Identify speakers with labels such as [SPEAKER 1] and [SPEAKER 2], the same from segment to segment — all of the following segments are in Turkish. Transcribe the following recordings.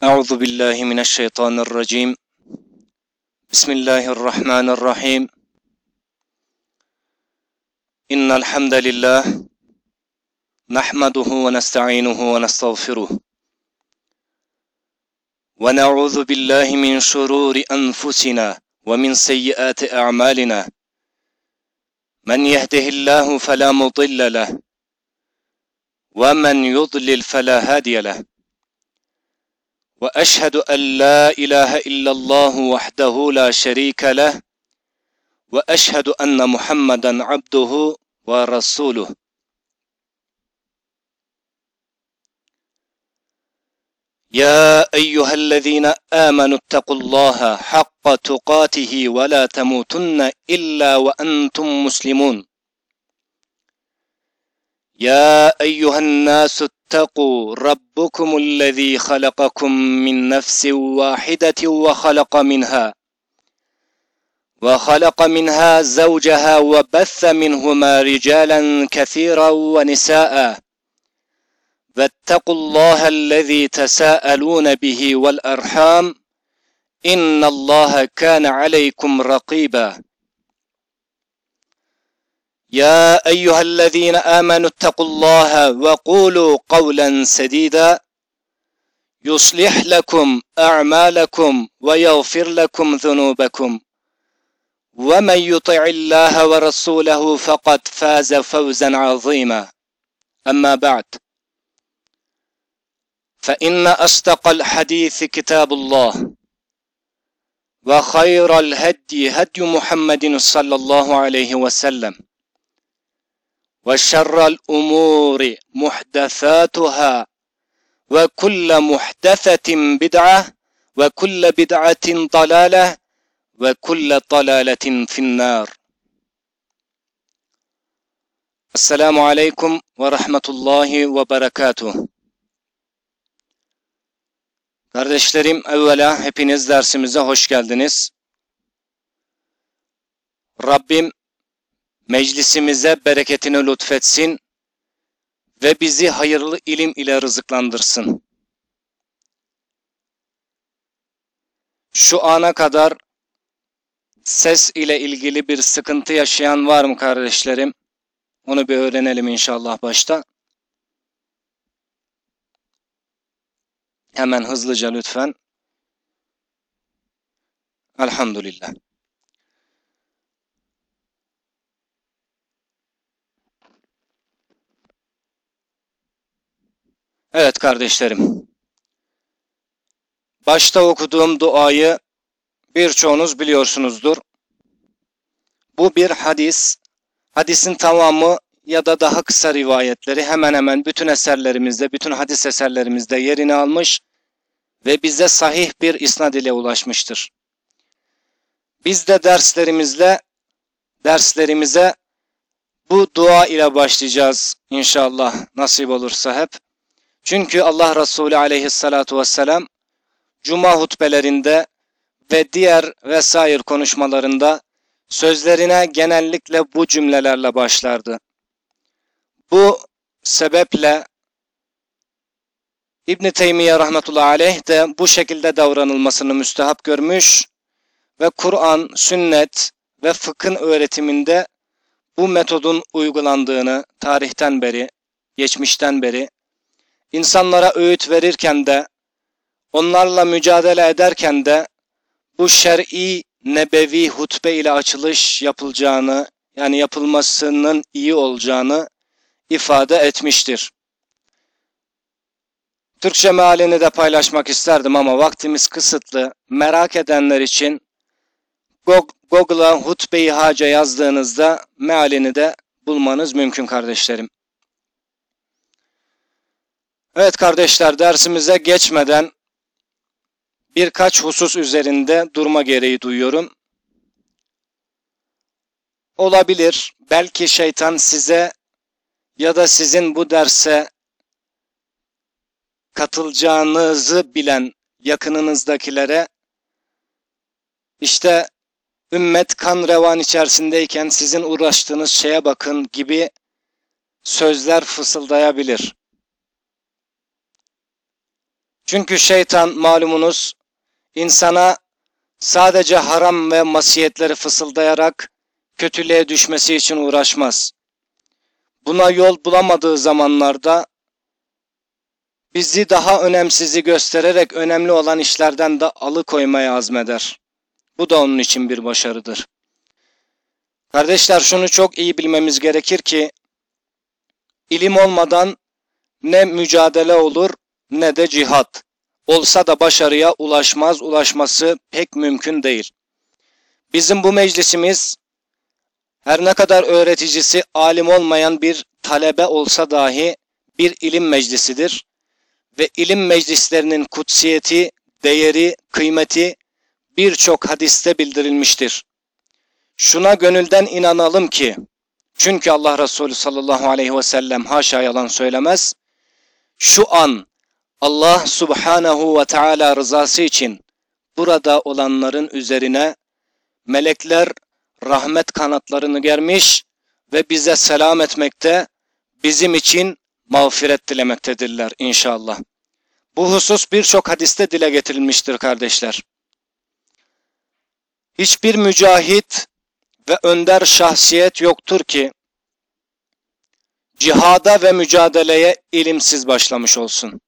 [SPEAKER 1] أعوذ بالله من الشيطان الرجيم. بسم الله الرحمن الرحيم. إن الحمد لله نحمده ونستعينه ونستغفره ونعوذ بالله من شرور أنفسنا ومن سيئات أعمالنا. من يهده الله فلا مضل له ومن يضلل فلا هادي له. وأشهد أن لا إله إلا الله وحده لا شريك له وأشهد أن محمدا عبده ورسوله. يا أيها الذين آمنوا اتقوا الله حق تقاته ولا تموتن إلا وأنتم مسلمون. يا أيها الناس اتقوا ربكم الذي خلقكم من نفس واحدة وخلق منها زوجها وبث منهما رجالا كثيرا ونساء. واتقوا الله الذي تساءلون به والأرحام إن الله كان عليكم رقيبا. يا أيها الذين آمنوا اتقوا الله وقولوا قولا سديدا يصلح لكم أعمالكم ويغفر لكم ذنوبكم ومن يطع الله ورسوله فقد فاز فوزا عظيما. أما بعد، فإن أصدق الحديث كتاب الله وخير الهدي هدي محمد صلى الله عليه وسلم وشر الأمور محدثاتها وكل محدثة بدعة وكل بدعة ضلالة وكل ضلالة في النار. السلام عليكم ورحمة الله وبركاته. Kardeşlerim, evvela hepiniz dersimize hoş geldiniz. Rabbim meclisimize bereketini lütfetsin ve bizi hayırlı ilim ile rızıklandırsın. Şu ana kadar ses ile ilgili bir sıkıntı yaşayan var mı kardeşlerim? Onu bir öğrenelim inşallah başta. Hemen hızlıca lütfen. Elhamdülillah. Evet kardeşlerim. Başta okuduğum duayı birçoğunuz biliyorsunuzdur. Bu bir hadis. Hadisin tamamı ya da daha kısa rivayetleri hemen hemen bütün eserlerimizde, bütün hadis eserlerimizde yerini almış ve bize sahih bir isnad ile ulaşmıştır. Biz de derslerimize bu dua ile başlayacağız inşallah, nasip olursa hep. Çünkü Allah Resulü aleyhissalatu vesselam Cuma hutbelerinde ve diğer vesaire konuşmalarında sözlerine genellikle bu cümlelerle başlardı. Bu sebeple İbn Teymiye rahmetullahi aleyh de bu şekilde davranılmasını müstehap görmüş ve Kur'an, sünnet ve fıkhın öğretiminde bu metodun uygulandığını tarihten beri, geçmişten beri insanlara öğüt verirken de, onlarla mücadele ederken de bu şer'i nebevi hutbe ile açılış yapılacağını, yani yapılmasının iyi olacağını ifade etmiştir. Türkçe mealini de paylaşmak isterdim ama vaktimiz kısıtlı. Merak edenler için Google'a hutbe-i hace yazdığınızda mealini de bulmanız mümkün kardeşlerim. Evet kardeşler, dersimize geçmeden birkaç husus üzerinde durma gereği duyuyorum. Olabilir, belki şeytan size ya da sizin bu derse katılacağınızı bilen yakınınızdakilere, işte ümmet kan revan içerisindeyken sizin uğraştığınız şeye bakın gibi sözler fısıldayabilir. Çünkü şeytan malumunuz insana sadece haram ve masiyetleri fısıldayarak kötülüğe düşmesi için uğraşmaz. Buna yol bulamadığı zamanlarda bizi daha önemsizi göstererek önemli olan işlerden de alıkoymaya azmeder. Bu da onun için bir başarıdır. Kardeşler, şunu çok iyi bilmemiz gerekir ki ilim olmadan ne mücadele olur ne de cihat. Olsa da başarıya ulaşmaz, ulaşması pek mümkün değil. Bizim bu meclisimiz her ne kadar öğreticisi alim olmayan bir talebe olsa dahi bir ilim meclisidir. Ve ilim meclislerinin kutsiyeti, değeri, kıymeti birçok hadiste bildirilmiştir. Şuna gönülden inanalım ki, çünkü Allah Resulü sallallahu aleyhi ve sellem haşa yalan söylemez, şu an Allah subhanahu ve teala rızası için burada olanların üzerine melekler rahmet kanatlarını germiş ve bize selam etmekte, bizim için mağfiret dilemektedirler inşallah. Bu husus birçok hadiste dile getirilmiştir kardeşler. Hiçbir mücahit ve önder şahsiyet yoktur ki cihada ve mücadeleye ilimsiz başlamış olsun.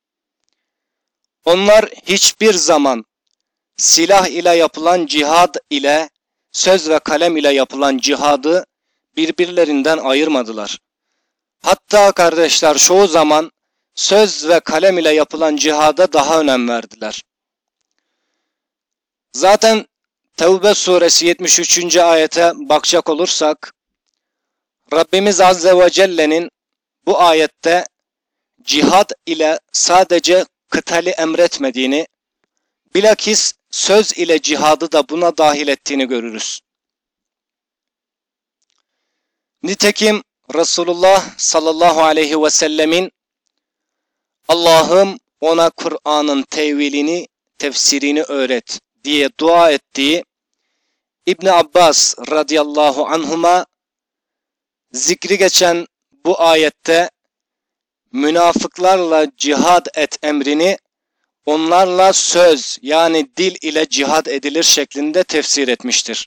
[SPEAKER 1] Onlar hiçbir zaman silah ile yapılan cihad ile, söz ve kalem ile yapılan cihadı birbirlerinden ayırmadılar. Hatta kardeşler çoğu zaman söz ve kalem ile yapılan cihada daha önem verdiler. Zaten Tevbe suresi 73. ayete bakacak olursak, Rabbimiz Azze ve Celle'nin bu ayette cihad ile sadece kıtali emretmediğini, bilakis söz ile cihadı da buna dahil ettiğini görürüz. Nitekim Resulullah sallallahu aleyhi ve sellemin Allah'ım ona Kur'an'ın tevilini, tefsirini öğret diye dua ettiği İbn Abbas radıyallahu anhuma zikri geçen bu ayette münafıklarla cihad et emrini onlarla söz yani dil ile cihad edilir şeklinde tefsir etmiştir.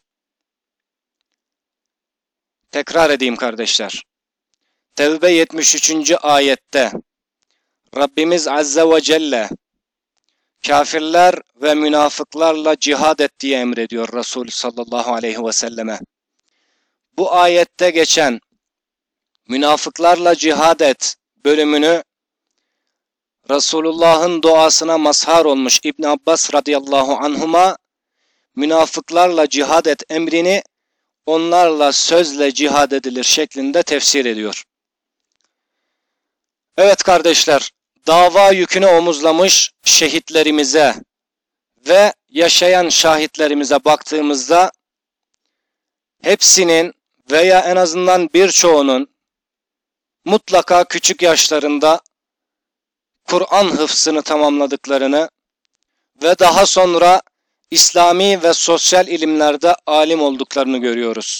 [SPEAKER 1] Tekrar edeyim kardeşler. Tevbe 73. ayette Rabbimiz Azze ve Celle kafirler ve münafıklarla cihad et diye emrediyor Resulü sallallahu aleyhi ve selleme. Bu ayette geçen münafıklarla cihad et bölümünü Resulullah'ın duasına mazhar olmuş İbn Abbas radıyallahu anhuma münafıklarla cihad et emrini onlarla sözle cihad edilir şeklinde tefsir ediyor. Evet kardeşler, dava yükünü omuzlamış şehitlerimize ve yaşayan şahitlerimize baktığımızda hepsinin veya en azından birçoğunun mutlaka küçük yaşlarında Kur'an hıfzını tamamladıklarını ve daha sonra İslami ve sosyal ilimlerde alim olduklarını görüyoruz.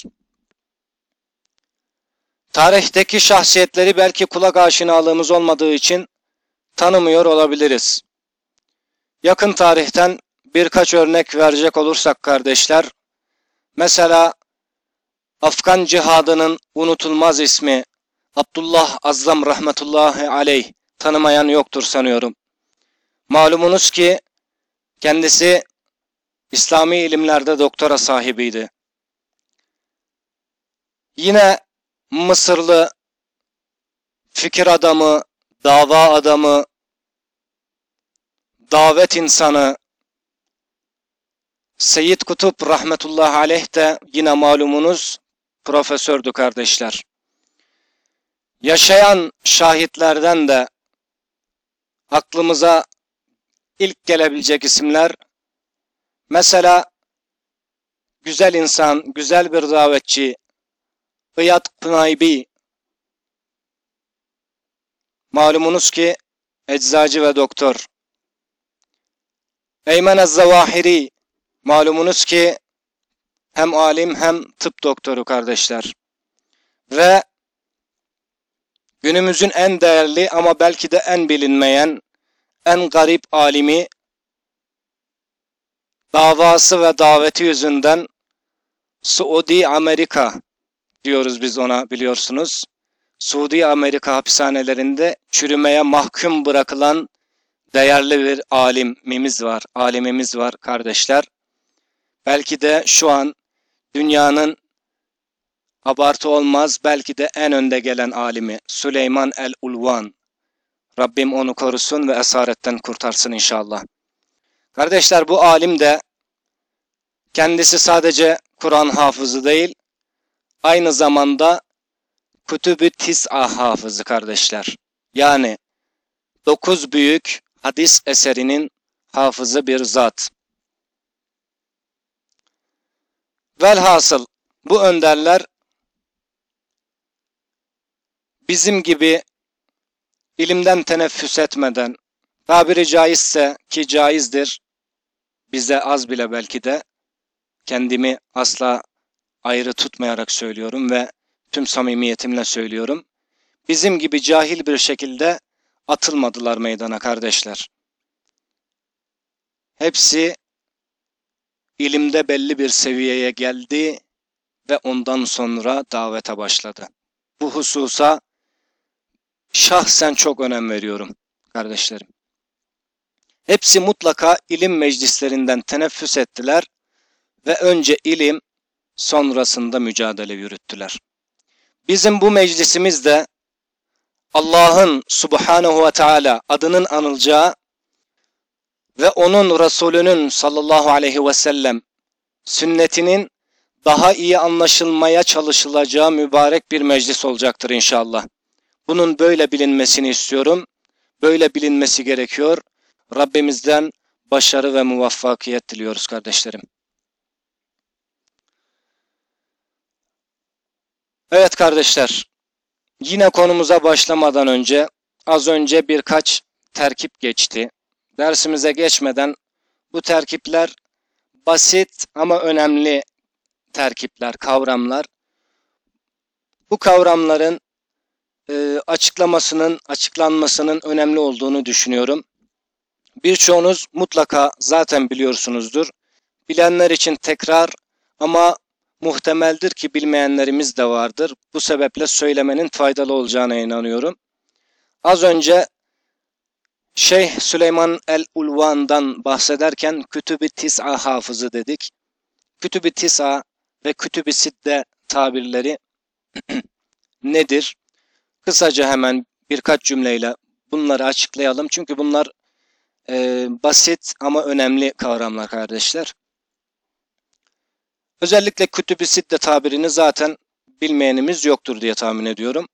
[SPEAKER 1] Tarihteki şahsiyetleri belki kulak aşinalığımız olmadığı için tanımıyor olabiliriz. Yakın tarihten birkaç örnek verecek olursak kardeşler, mesela Afgan cihadının unutulmaz ismi Abdullah Azzam rahmetullahi aleyh, tanımayan yoktur sanıyorum. Malumunuz ki kendisi İslami ilimlerde doktora sahibiydi. Yine Mısırlı fikir adamı, dava adamı, davet insanı Seyyid Kutup rahmetullahi aleyh de yine malumunuz profesördü kardeşler. Yaşayan şahitlerden de aklımıza ilk gelebilecek isimler, mesela güzel insan, güzel bir davetçi İyad Pınaybi, malumunuz ki eczacı ve doktor. Eymen Ez-Zavahiri, malumunuz ki hem alim hem tıp doktoru kardeşler. Ve günümüzün en değerli ama belki de en bilinmeyen, en garip alimi, davası ve daveti yüzünden Suudi Amerika diyoruz biz ona, biliyorsunuz. Suudi Amerika hapishanelerinde çürümeye mahkum bırakılan değerli bir alimimiz var kardeşler. Belki de şu an dünyanın, abartı olmaz, belki de en önde gelen alimi Süleyman el-Ulvan. Rabbim onu korusun ve esaretten kurtarsın inşallah. Kardeşler, bu alim de kendisi sadece Kur'an hafızı değil, aynı zamanda Kütüb-i Tis'a hafızı kardeşler. Yani 9 büyük hadis eserinin hafızı bir zat. Velhasıl bu önderler bizim gibi ilimden teneffüs etmeden, tabiri caizse ki caizdir, bize az bile belki de, kendimi asla ayrı tutmayarak söylüyorum ve tüm samimiyetimle söylüyorum. Bizim gibi cahil bir şekilde atılmadılar meydana kardeşler. Hepsi ilimde belli bir seviyeye geldi ve ondan sonra davete başladı. Bu hususa şahsen çok önem veriyorum kardeşlerim. Hepsi mutlaka ilim meclislerinden teneffüs ettiler ve önce ilim, sonrasında mücadele yürüttüler. Bizim bu meclisimizde Allah'ın Subhanahu ve Teala adının anılacağı ve onun Resulünün sallallahu aleyhi ve sellem sünnetinin daha iyi anlaşılmaya çalışılacağı mübarek bir meclis olacaktır inşallah. Bunun böyle bilinmesini istiyorum. Böyle bilinmesi gerekiyor. Rabbimizden başarı ve muvaffakiyet diliyoruz kardeşlerim. Evet kardeşler, yine konumuza başlamadan önce az önce birkaç terkip geçti. Dersimize geçmeden bu terkipler basit ama önemli terkipler, kavramlar. Bu kavramların açıklanmasının önemli olduğunu düşünüyorum. Birçoğunuz mutlaka zaten biliyorsunuzdur. Bilenler için tekrar, ama muhtemeldir ki bilmeyenlerimiz de vardır. Bu sebeple söylemenin faydalı olacağına inanıyorum. Az önce Şeyh Süleyman el-Ulvan'dan bahsederken Kütüb-i Tis'a hafızı dedik. Kütüb-i Tis'a ve Kütüb-i Sitte tabirleri nedir? Kısaca hemen birkaç cümleyle bunları açıklayalım. Çünkü bunlar basit ama önemli kavramlar kardeşler. Özellikle Kütüb-i Sitte tabirini zaten bilmeyenimiz yoktur diye tahmin ediyorum.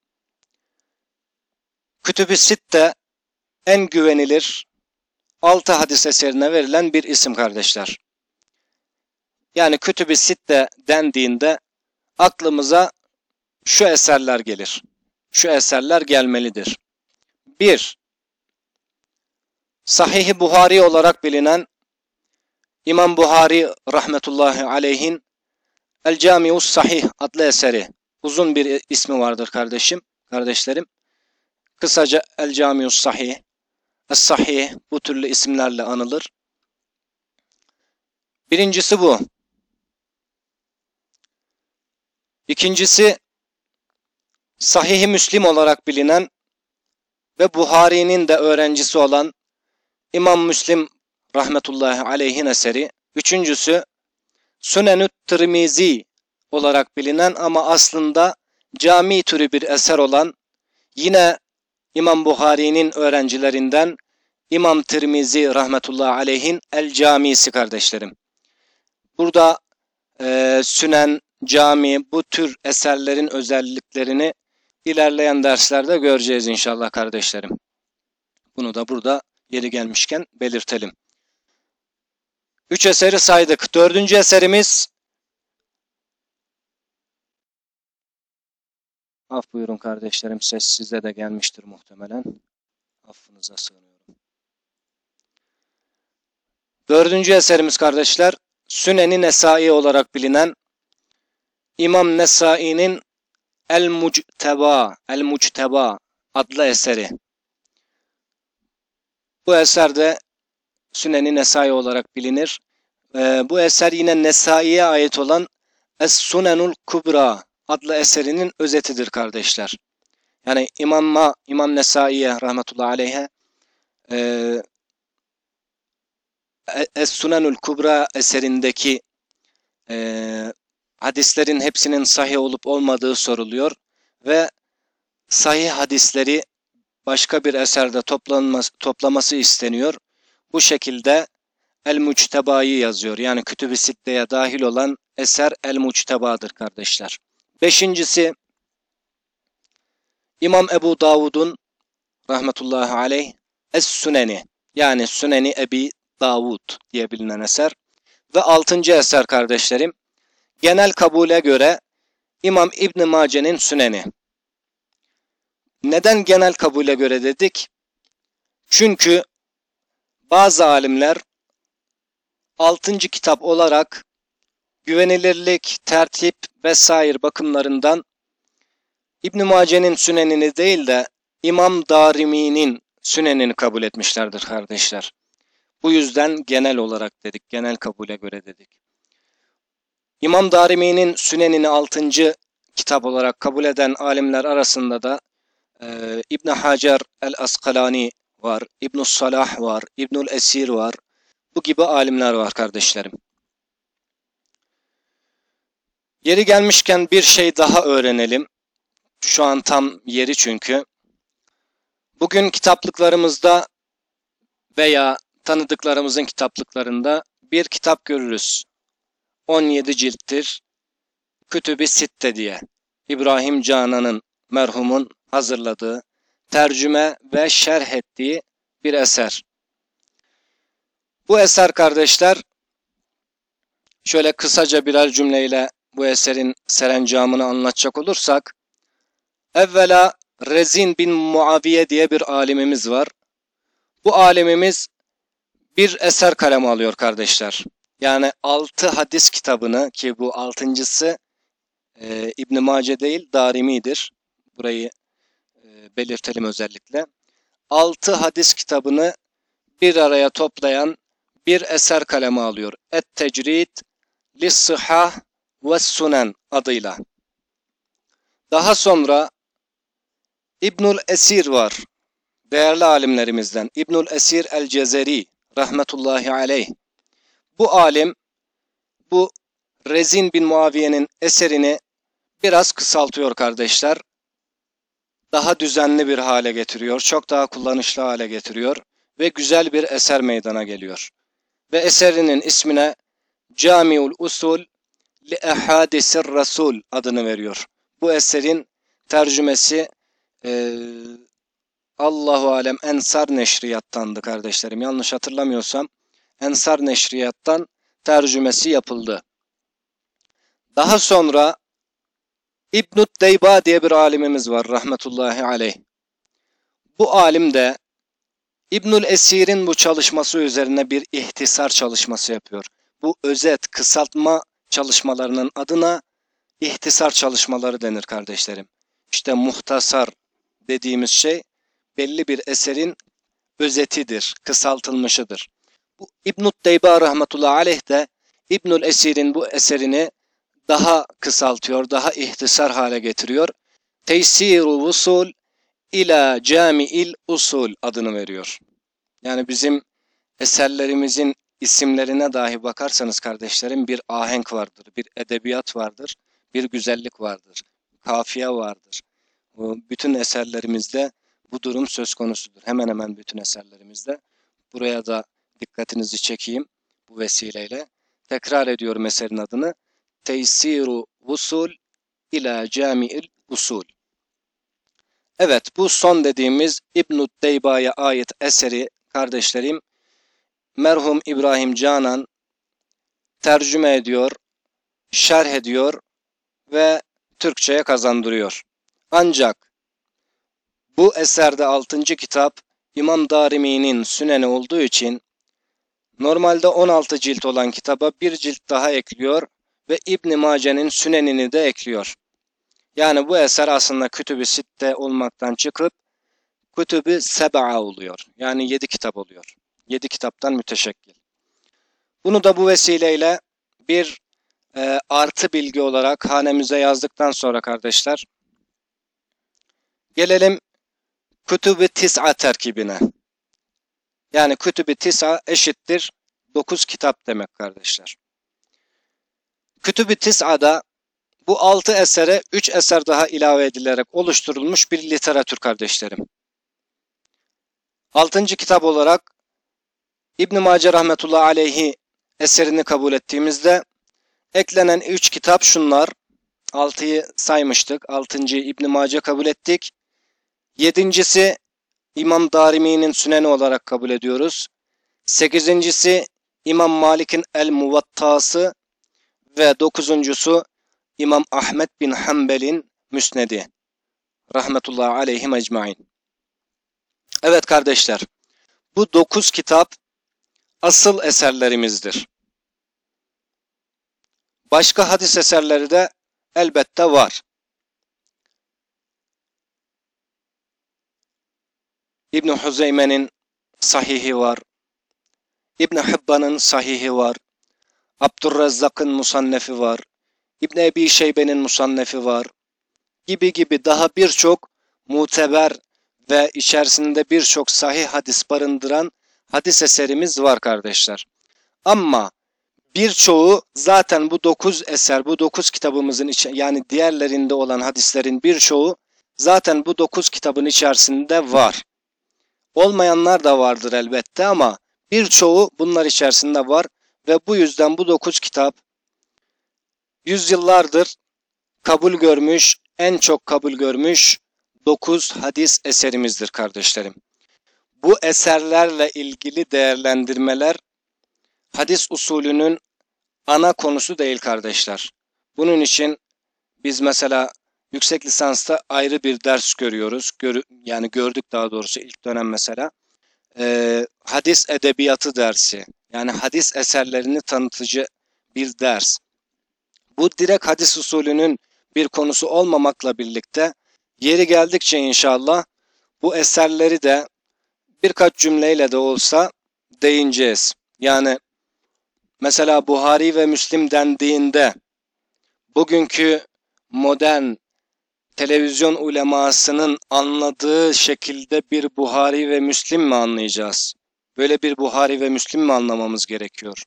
[SPEAKER 1] Kütüb-i Sitte en güvenilir 6 hadis eserine verilen bir isim kardeşler. Yani Kütüb-i Sitte dendiğinde aklımıza şu eserler gelir. Şu eserler gelmelidir. 1. Sahih-i Buhari olarak bilinen İmam Buhari rahmetullahi aleyhin El-Camius Sahih adlı eseri. Uzun bir ismi vardır kardeşlerim. Kısaca El-Camius Sahih, Es-Sahih, bu türlü isimlerle anılır. Birincisi bu. İkincisi Sahih-i Müslim olarak bilinen ve Buhari'nin de öğrencisi olan İmam Müslim rahmetullahi aleyhin eseri. Üçüncüsü Sünenü Tirmizi olarak bilinen ama aslında cami türü bir eser olan yine İmam Buhari'nin öğrencilerinden İmam Tirmizi rahmetullahi aleyhin El-Camisi kardeşlerim. Burada Sünen, cami, bu tür eserlerin özelliklerini ilerleyen derslerde göreceğiz inşallah kardeşlerim. Bunu da burada yeri gelmişken belirtelim. 3 eseri saydık. 4. eserimiz, af buyurun kardeşlerim, ses size de gelmiştir muhtemelen. Affınıza sığınıyorum. 4. eserimiz kardeşler, Sünen-i Nesai olarak bilinen İmam Nesai'nin El-Mucteba adlı eseri. Bu eser de Sünen-i Nesai olarak bilinir. Bu eser yine Nesai'ye ait olan Es-Sunenul Kubra adlı eserinin özetidir kardeşler. Yani İmam Nesai'ye rahmetullahi aleyhe Es-Sunenul Kubra eserindeki hadislerin hepsinin sahih olup olmadığı soruluyor ve sahih hadisleri başka bir eserde toplaması isteniyor. Bu şekilde El-Muçteba'yı yazıyor. Yani Kütüb-i Sitte'ye dahil olan eser El-Muçteba'dır kardeşler. Beşincisi İmam Ebu Davud'un rahmetullahi aleyh Es-Süneni, yani Süneni Ebi Davud diye bilinen eser. Ve altıncı eser kardeşlerim, genel kabule göre İmam İbn Mace'nin Süneni. Neden genel kabule göre dedik? Çünkü bazı alimler 6. kitap olarak güvenilirlik, tertip vesaire bakımlarından İbn Mace'nin Sünenini değil de İmam Darimi'nin Sünenini kabul etmişlerdir kardeşler. Bu yüzden genel olarak dedik, genel kabule göre dedik. İmam Darimi'nin Sünenini 6. kitap olarak kabul eden alimler arasında da İbn Hacer el-Askalani var, İbn Salah var, İbnül Esir var. Bu gibi alimler var kardeşlerim. Yeri gelmişken bir şey daha öğrenelim. Şu an tam yeri çünkü. Bugün kitaplıklarımızda veya tanıdıklarımızın kitaplıklarında bir kitap görürüz. 17 cilttir. Kütüb-i Sitte diye. İbrahim Canan'ın, merhumun hazırladığı, tercüme ve şerh ettiği bir eser. Bu eser kardeşler, şöyle kısaca birer cümleyle bu eserin serencamını anlatacak olursak, evvela Rezin bin Muaviye diye bir alimimiz var. Bu alimimiz bir eser kaleme alıyor kardeşler. Yani 6 hadis kitabını, ki bu 6.'sı İbn Mace değil Darimi'dir. Burayı belirtelim özellikle. 6 hadis kitabını bir araya toplayan bir eser kaleme alıyor. Et-Tecrid Lis-Sıhah Ve's-Sunen adıyla. Daha sonra İbnül Esir var. Değerli alimlerimizden İbnül Esir el-Cezeri rahmetullahi aleyh. Bu alim bu Rezin bin Muaviye'nin eserini biraz kısaltıyor kardeşler. Daha düzenli bir hale getiriyor. Çok daha kullanışlı hale getiriyor. Ve güzel bir eser meydana geliyor. Ve eserinin ismine Camiul Usul li Ehadisir Rasul adını veriyor. Bu eserin tercümesi Allahu alem Ensar Neşriyat'tandı kardeşlerim. Yanlış hatırlamıyorsam Ensar Neşriyat'tan tercümesi yapıldı. Daha sonra İbn-i Deyba diye bir alimimiz var rahmetullahi aleyh. Bu alim de İbnül Esir'in bu çalışması üzerine bir ihtisar çalışması yapıyor. Bu özet, kısaltma çalışmalarının adına ihtisar çalışmaları denir kardeşlerim. İşte muhtasar dediğimiz şey belli bir eserin özetidir, kısaltılmışıdır. Bu İbn-i Deyba rahmetullahi aleyh de İbnül Esir'in bu eserini daha kısaltıyor, daha ihtisar hale getiriyor. Teysir-u Vusul ila Cami'il Usul adını veriyor. Yani bizim eserlerimizin isimlerine dahi bakarsanız kardeşlerim bir ahenk vardır, bir edebiyat vardır, bir güzellik vardır, kafiye vardır. Bütün eserlerimizde bu durum söz konusudur. Hemen hemen bütün eserlerimizde. Buraya da dikkatinizi çekeyim bu vesileyle. Tekrar ediyorum eserin adını. Teysiru Vusul ila Cami'il Usul. Evet, bu son dediğimiz İbn-i Deyba'ya ait eseri kardeşlerim merhum İbrahim Canan tercüme ediyor, şerh ediyor ve Türkçe'ye kazandırıyor. Ancak bu eserde 6. kitap İmam Darimi'nin Süneni olduğu için normalde 16 cilt olan kitaba bir cilt daha ekliyor ve İbn Mace'nin Sünenini de ekliyor. Yani bu eser aslında Kütüb-i Sitte olmaktan çıkıp Kütüb-i seb'a oluyor. Yani 7 kitap oluyor. 7 kitaptan müteşekkil. Bunu da bu vesileyle bir artı bilgi olarak hanemize yazdıktan sonra kardeşler, gelelim Kütüb-i Tis'a terkibine. Yani Kütüb-i Tis'a eşittir 9 kitap demek kardeşler. Kütüb-i Tis'a'da bu 6 esere 3 eser daha ilave edilerek oluşturulmuş bir literatür kardeşlerim. 6. kitap olarak İbn-i Mace rahmetullahi aleyhi eserini kabul ettiğimizde eklenen 3 kitap şunlar. 6'yı saymıştık. 6.'yı İbn-i Mace kabul ettik. 7.'si İmam Darimi'nin Süneni olarak kabul ediyoruz. 8.'si İmam Malik'in El-Muvatta'sı ve 9.'su İmam Ahmet bin Hanbel'in Müsnedi. Rahmetullahi aleyhim ecmaîn. Evet kardeşler, bu 9 kitap asıl eserlerimizdir. Başka hadis eserleri de elbette var. İbn Huzeyme'nin sahihi var. İbn Hibban'ın sahihi var. Abdurrezzak'ın musannefi var. İbn Ebi Şeybe'nin musannefi var. Gibi daha birçok muteber ve içerisinde birçok sahih hadis barındıran hadis eserimiz var kardeşler. Ama birçoğu zaten bu 9 eser, bu 9 kitabımızın yani diğerlerinde olan hadislerin birçoğu zaten bu 9 kitabın içerisinde var. Olmayanlar da vardır elbette ama birçoğu bunlar içerisinde var ve bu yüzden bu 9 kitap yüzyıllardır kabul görmüş, en çok kabul görmüş 9 hadis eserimizdir kardeşlerim. Bu eserlerle ilgili değerlendirmeler hadis usulünün ana konusu değil kardeşler. Bunun için biz mesela yüksek lisansta ayrı bir ders görüyoruz. Yani gördük daha doğrusu ilk dönem mesela. Hadis edebiyatı dersi. Yani hadis eserlerini tanıtıcı bir ders. Bu direkt hadis usulünün bir konusu olmamakla birlikte yeri geldikçe inşallah bu eserleri de birkaç cümleyle de olsa değineceğiz. Yani mesela Buhari ve Müslim dendiğinde bugünkü modern televizyon ulemasının anladığı şekilde bir Buhari ve Müslim mi anlayacağız? Böyle bir Buhari ve Müslim mi anlamamız gerekiyor?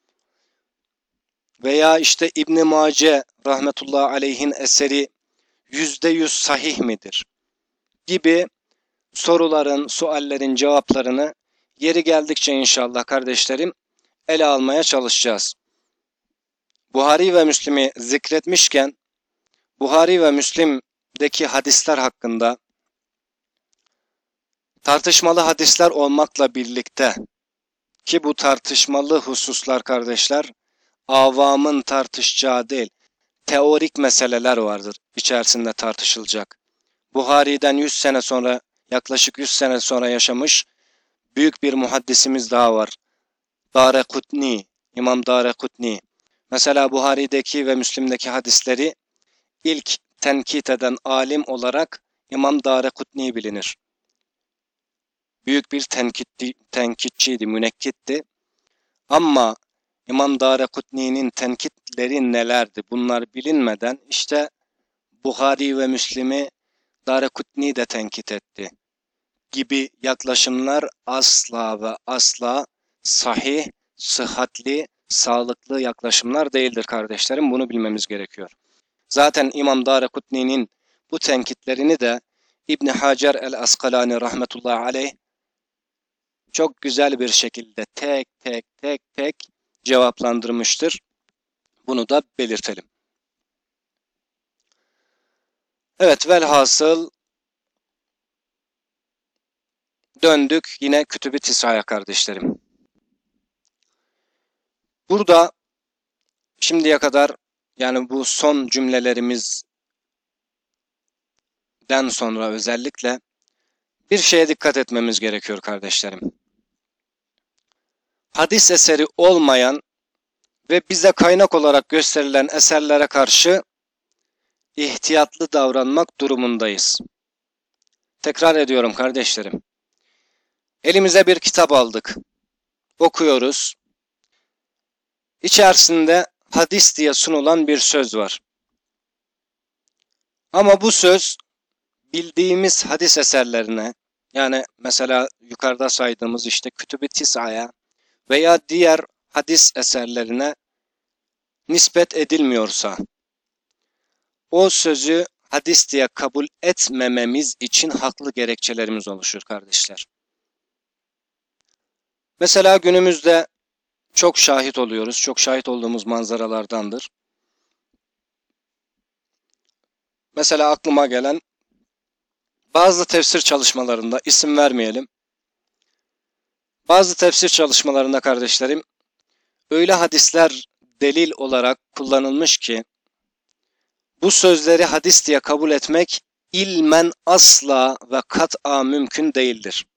[SPEAKER 1] Veya işte İbn-i Mace rahmetullahi aleyhin eseri %100 sahih midir? Gibi soruların, suallerin cevaplarını yeri geldikçe inşallah kardeşlerim ele almaya çalışacağız. Buhari ve Müslim'i zikretmişken Buhari ve Müslim'deki hadisler hakkında tartışmalı hadisler olmakla birlikte ki bu tartışmalı hususlar kardeşler avamın tartışacağı değil, teorik meseleler vardır içerisinde tartışılacak. Buhari'den 100 sene sonra, yaklaşık 100 sene sonra yaşamış büyük bir muhaddisimiz daha var. Darekutni, İmam Darekutni. Mesela Buhari'deki ve Müslim'deki hadisleri ilk tenkit eden alim olarak İmam Darekutni bilinir. Büyük bir tenkitçiydi, münekkitti. Ama İmam Darekutni'nin tenkitleri nelerdi? Bunlar bilinmeden işte Buhari ve Müslim'i Darekutni de tenkit etti gibi yaklaşımlar asla ve asla sahih, sıhhatli, sağlıklı yaklaşımlar değildir kardeşlerim. Bunu bilmemiz gerekiyor. Zaten İmam Darekutni'nin bu tenkitlerini de İbn Hacer el-Askalani rahmetullahi aleyh çok güzel bir şekilde tek cevaplandırmıştır. Bunu da belirtelim. Evet, velhasıl döndük yine Kütüb-i Tisa'ya kardeşlerim. Burada şimdiye kadar yani bu son cümlelerimizden sonra özellikle bir şeye dikkat etmemiz gerekiyor kardeşlerim. Hadis eseri olmayan ve bize kaynak olarak gösterilen eserlere karşı ihtiyatlı davranmak durumundayız. Tekrar ediyorum kardeşlerim. Elimize bir kitap aldık. Okuyoruz. İçerisinde hadis diye sunulan bir söz var. Ama bu söz bildiğimiz hadis eserlerine, yani mesela yukarıda saydığımız işte Kütüb-i Tis'a'ya veya diğer hadis eserlerine nispet edilmiyorsa, o sözü hadis diye kabul etmememiz için haklı gerekçelerimiz oluşur kardeşler. Mesela günümüzde çok şahit oluyoruz, çok şahit olduğumuz manzaralardandır. Mesela aklıma gelen bazı tefsir çalışmalarında, isim vermeyelim, bazı tefsir çalışmalarında kardeşlerim, öyle hadisler delil olarak kullanılmış ki, bu sözleri hadis diye kabul etmek ilmen asla ve kat'a mümkün değildir.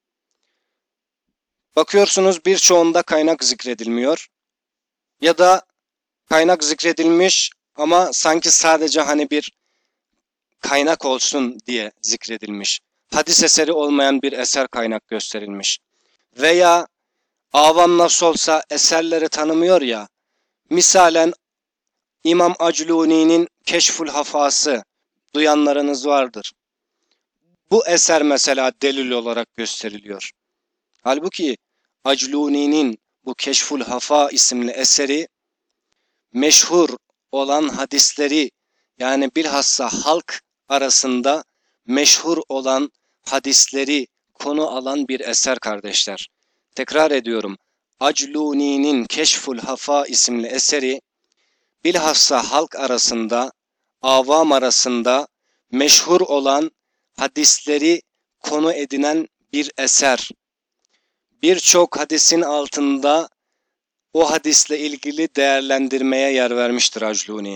[SPEAKER 1] Bakıyorsunuz birçoğunda kaynak zikredilmiyor ya da kaynak zikredilmiş ama sanki sadece hani bir kaynak olsun diye zikredilmiş. Hadis eseri olmayan bir eser kaynak gösterilmiş. Veya avam nasıl olsa eserleri tanımıyor ya, misalen İmam Acluni'nin Keşful Hafası duyanlarınız vardır. Bu eser mesela delil olarak gösteriliyor. Halbuki Acluni'nin bu Keşful Hafa isimli eseri meşhur olan hadisleri, yani bilhassa halk arasında meşhur olan hadisleri konu alan bir eser kardeşler. Tekrar ediyorum. Acluni'nin Keşful Hafa isimli eseri bilhassa halk arasında, avam arasında meşhur olan hadisleri konu edinen bir eser. Birçok hadisin altında o hadisle ilgili değerlendirmeye yer vermiştir Acluni.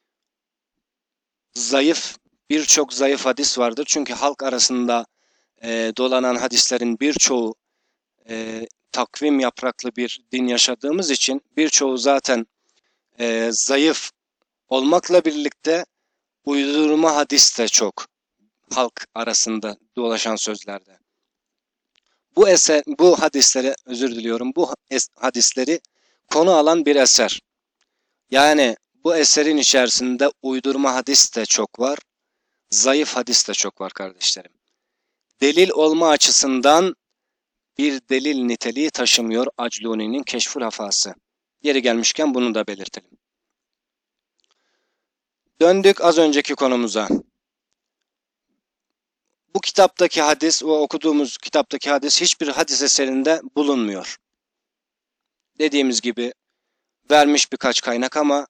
[SPEAKER 1] Birçok zayıf hadis vardır. Çünkü halk arasında dolanan hadislerin birçoğu takvim yapraklı bir din yaşadığımız için birçoğu zaten zayıf olmakla birlikte uydurma hadis de çok halk arasında dolaşan sözlerde. Bu hadisleri konu alan bir eser. Yani bu eserin içerisinde uydurma hadis de çok var, zayıf hadis de çok var kardeşlerim. Delil olma açısından bir delil niteliği taşımıyor Acluni'nin Keşful Hafası. Yeri gelmişken bunu da belirtelim. Döndük az önceki konumuza. Bu kitaptaki hadis, o okuduğumuz kitaptaki hadis hiçbir hadis eserinde bulunmuyor. Dediğimiz gibi vermiş birkaç kaynak ama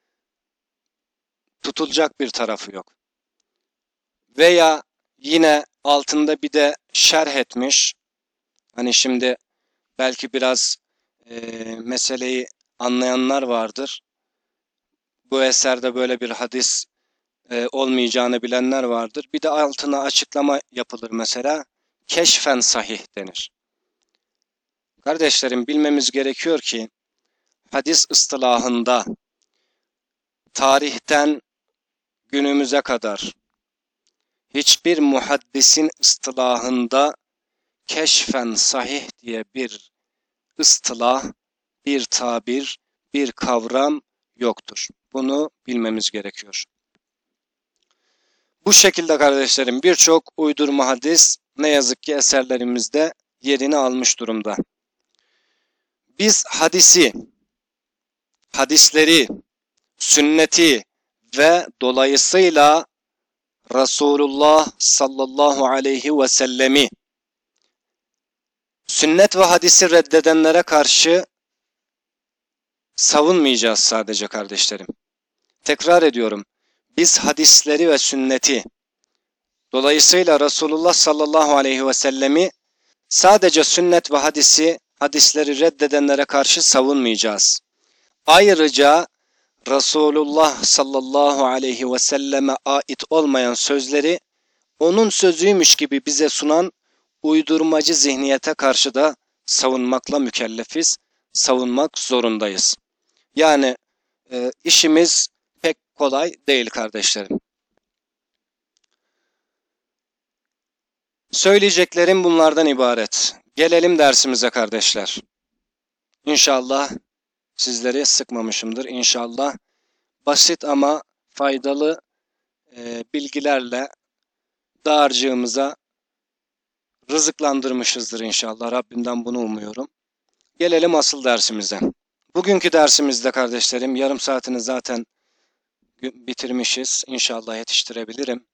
[SPEAKER 1] tutulacak bir tarafı yok. Veya yine altında bir de şerh etmiş. Hani şimdi belki biraz meseleyi anlayanlar vardır. Bu eserde böyle bir hadis olmayacağını bilenler vardır. Bir de altına açıklama yapılır mesela. Keşfen sahih denir. Kardeşlerim bilmemiz gerekiyor ki hadis ıstılahında tarihten günümüze kadar hiçbir muhaddisin ıstılahında keşfen sahih diye bir ıstılah, bir tabir, bir kavram yoktur. Bunu bilmemiz gerekiyor. Bu şekilde kardeşlerim birçok uydurma hadis ne yazık ki eserlerimizde yerini almış durumda. Biz hadisleri, sünneti ve dolayısıyla Resulullah sallallahu aleyhi ve sellemi sünnet ve hadisi reddedenlere karşı savunmayacağız sadece kardeşlerim. Tekrar ediyorum. Biz hadisleri ve sünneti, dolayısıyla Resulullah sallallahu aleyhi ve sellemi sadece sünnet ve hadisleri reddedenlere karşı savunmayacağız. Ayrıca Resulullah sallallahu aleyhi ve selleme ait olmayan sözleri onun sözüymüş gibi bize sunan uydurmacı zihniyete karşı da savunmakla mükellefiz, savunmak zorundayız. Yani işimiz pek kolay değil kardeşlerim. Söyleyeceklerim bunlardan ibaret. Gelelim dersimize kardeşler. İnşallah sizleri sıkmamışımdır. İnşallah basit ama faydalı bilgilerle dağarcığımıza rızıklandırmışızdır inşallah. Rabbimden bunu umuyorum. Gelelim asıl dersimize. Bugünkü dersimizde kardeşlerim yarım saatini zaten bitirmişiz. İnşallah yetiştirebilirim.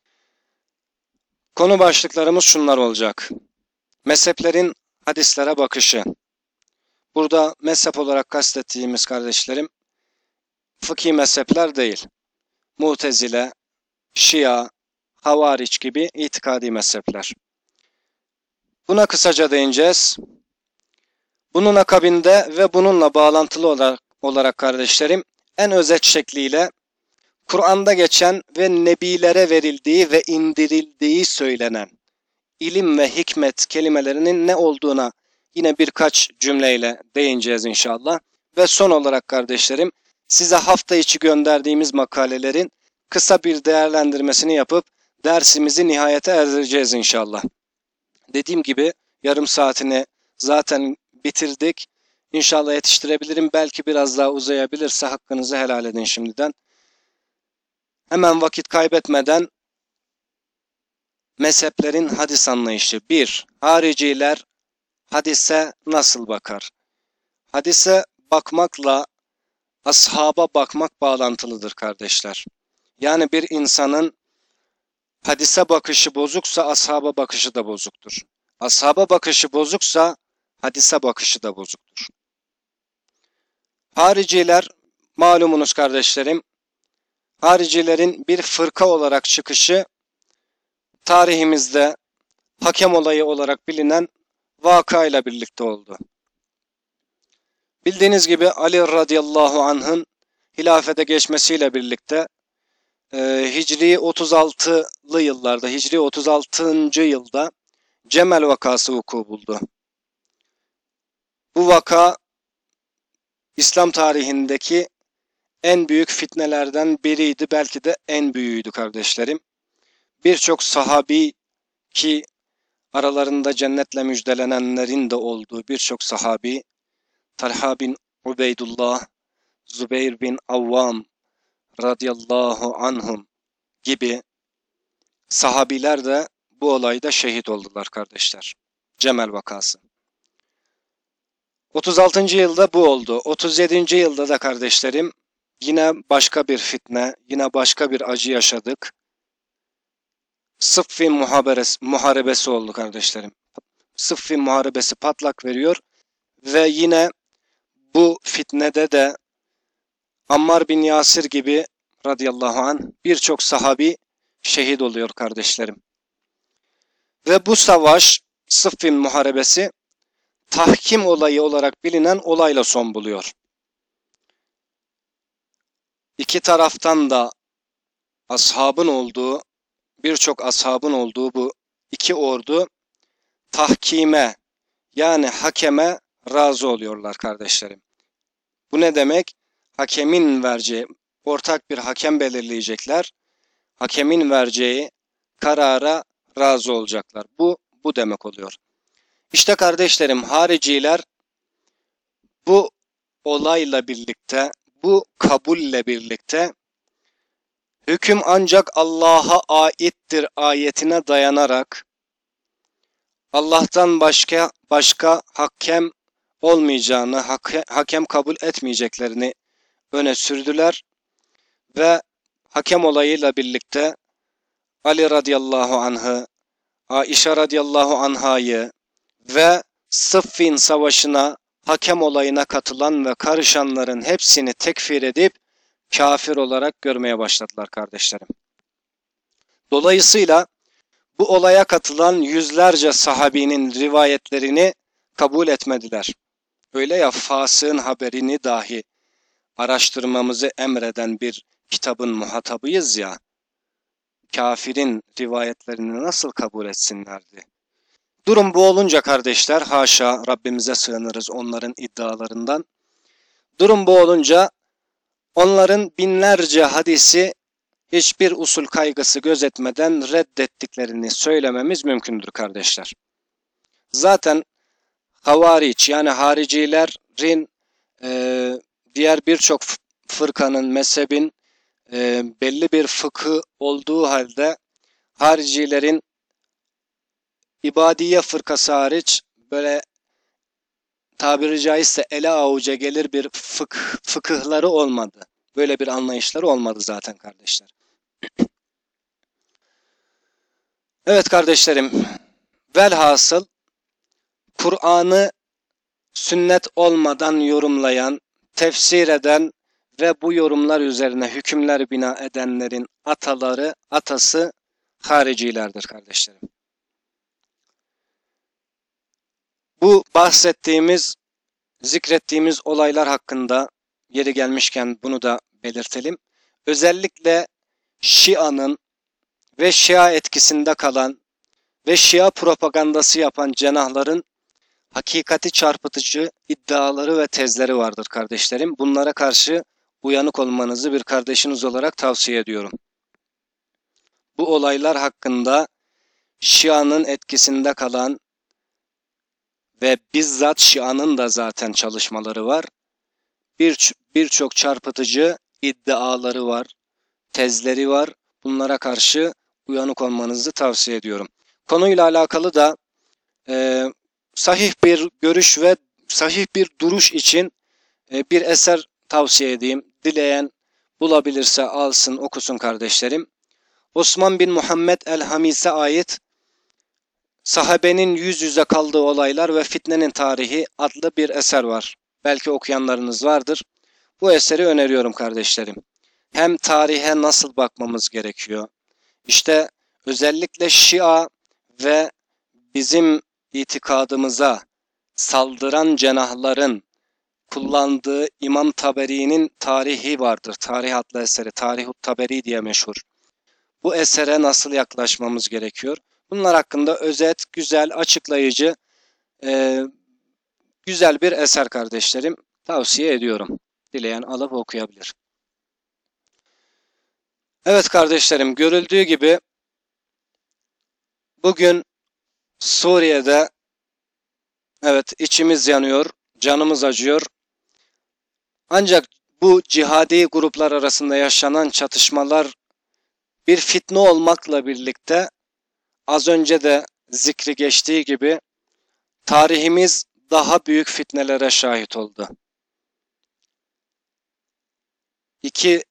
[SPEAKER 1] Konu başlıklarımız şunlar olacak. Mezheplerin hadislere bakışı. Burada mezhep olarak kastettiğimiz kardeşlerim fıkhi mezhepler değil. Mu'tezile, Şia, Havariç gibi itikadi mezhepler. Buna kısaca değineceğiz. Bunun akabinde ve bununla bağlantılı olarak kardeşlerim en özet şekliyle Kur'an'da geçen ve nebilere verildiği ve indirildiği söylenen ilim ve hikmet kelimelerinin ne olduğuna yine birkaç cümleyle değineceğiz inşallah. Ve son olarak kardeşlerim size hafta içi gönderdiğimiz makalelerin kısa bir değerlendirmesini yapıp dersimizi nihayete erdireceğiz inşallah. Dediğim gibi yarım saatini zaten bitirdik. İnşallah yetiştirebilirim. Belki biraz daha uzayabilirse hakkınızı helal edin şimdiden. Hemen vakit kaybetmeden mezheplerin hadis anlayışı. 1. Hariciler hadise nasıl bakar? Hadise bakmakla ashaba bakmak bağlantılıdır kardeşler. Yani bir insanın hadise bakışı bozuksa ashaba bakışı da bozuktur. Ashaba bakışı bozuksa hadise bakışı da bozuktur. Hariciler malumunuz kardeşlerim, haricilerin bir fırka olarak çıkışı tarihimizde hakem olayı olarak bilinen vakayla birlikte oldu. Bildiğiniz gibi Ali radıyallahu anh'ın hilafete geçmesiyle birlikte Hicri 36'lı yıllarda, Hicri 36. yılda Cemel vakası vuku buldu. Bu vaka İslam tarihindeki en büyük fitnelerden biriydi. Belki de en büyüğüydü kardeşlerim. Birçok sahabi ki aralarında cennetle müjdelenenlerin de olduğu birçok sahabi, Talha bin Ubeydullah, Zübeyir bin Avvam radıyallahu anhum gibi sahabiler de bu olayda şehit oldular kardeşler. Cemel vakası. 36. yılda bu oldu. 37. yılda da kardeşlerim yine başka bir fitne, yine başka bir acı yaşadık. Sıffin muharebesi oldu kardeşlerim. Sıffin muharebesi patlak veriyor ve yine bu fitnede de Ammar bin Yasir gibi radıyallahu anh birçok sahabi şehit oluyor kardeşlerim. Ve bu savaş Sıffin muharebesi tahkim olayı olarak bilinen olayla son buluyor. İki taraftan da ashabın olduğu, birçok ashabın olduğu bu iki ordu tahkime yani hakeme razı oluyorlar kardeşlerim. Bu ne demek? Hakemin vereceği, ortak bir hakem belirleyecekler. Hakemin vereceği karara razı olacaklar. Bu demek oluyor. İşte kardeşlerim hariciler bu olayla birlikte, bu kabulle birlikte hüküm ancak Allah'a aittir ayetine dayanarak Allah'tan başka hakem olmayacağını, hakem kabul etmeyeceklerini öne sürdüler ve hakem olayıyla birlikte Ali radıyallahu anh'ı, Aişe radıyallahu anh'ı ve Sıffin savaşına hakem olayına katılan ve karışanların hepsini tekfir edip kafir olarak görmeye başladılar kardeşlerim. Dolayısıyla bu olaya katılan yüzlerce sahabinin rivayetlerini kabul etmediler. Öyle ya fasığın haberini dahi araştırmamızı emreden bir kitabın muhatabıyız ya, kafirin rivayetlerini nasıl kabul etsinlerdi? Durum bu olunca kardeşler, haşa Rabbimize sığınırız onların iddialarından. Durum bu olunca onların binlerce hadisi hiçbir usul kaygısı gözetmeden reddettiklerini söylememiz mümkündür kardeşler. Zaten havariç yani haricilerin diğer birçok fırkanın, mezhebin belli bir fıkı olduğu halde haricilerin İbadiye fırkası hariç böyle tabiri caizse ele avuca gelir bir fıkıhları olmadı. Böyle bir anlayışları olmadı zaten kardeşler. Evet kardeşlerim, velhasıl Kur'an'ı sünnet olmadan yorumlayan, tefsir eden ve bu yorumlar üzerine hükümler bina edenlerin atası haricilerdir kardeşlerim. Bu bahsettiğimiz, zikrettiğimiz olaylar hakkında yeri gelmişken bunu da belirtelim. Özellikle Şia'nın ve Şia etkisinde kalan ve Şia propagandası yapan cenahların hakikati çarpıtıcı iddiaları ve tezleri vardır kardeşlerim. Bunlara karşı uyanık olmanızı bir kardeşiniz olarak tavsiye ediyorum. Bu olaylar hakkında Şia'nın etkisinde kalan ve bizzat Şia'nın da zaten çalışmaları var. Birçok çarpıtıcı iddiaları var, tezleri var. Bunlara karşı uyanık olmanızı tavsiye ediyorum. Konuyla alakalı da sahih bir görüş ve sahih bir duruş için bir eser tavsiye edeyim. Dileyen bulabilirse alsın, okusun kardeşlerim. Osman bin Muhammed el-Hamis'e ait Sahabenin yüz yüze kaldığı olaylar ve fitnenin tarihi adlı bir eser var. Belki okuyanlarınız vardır. Bu eseri öneriyorum kardeşlerim. Hem tarihe nasıl bakmamız gerekiyor? İşte özellikle Şia ve bizim itikadımıza saldıran cenahların kullandığı İmam Taberi'nin tarihi vardır. Tarih adlı eseri, Tarih-ut Taberi diye meşhur. Bu esere nasıl yaklaşmamız gerekiyor? Bunlar hakkında özet, güzel, açıklayıcı, güzel bir eser kardeşlerim. Tavsiye ediyorum. Dileyen alıp okuyabilir. Evet kardeşlerim, görüldüğü gibi bugün Suriye'de evet içimiz yanıyor, canımız acıyor. Ancak bu cihadi gruplar arasında yaşanan çatışmalar bir fitne olmakla birlikte az önce de zikri geçtiği gibi tarihimiz daha büyük fitnelere şahit oldu. İki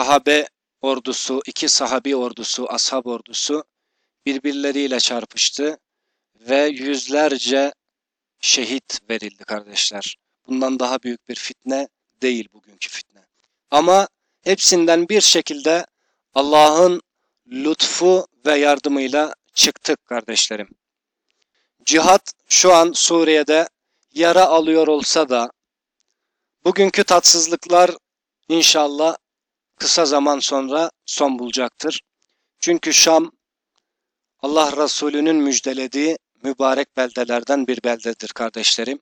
[SPEAKER 1] sahabi ordusu, ashab ordusu birbirleriyle çarpıştı ve yüzlerce şehit verildi kardeşler. Bundan daha büyük bir fitne değil bugünkü fitne. Ama hepsinden bir şekilde Allah'ın lütfu ve yardımıyla çıktık kardeşlerim. Cihat şu an Suriye'de yara alıyor olsa da bugünkü tatsızlıklar İnşallah kısa zaman sonra son bulacaktır. Çünkü Şam Allah Resulü'nün müjdelediği mübarek beldelerden bir beldedir kardeşlerim.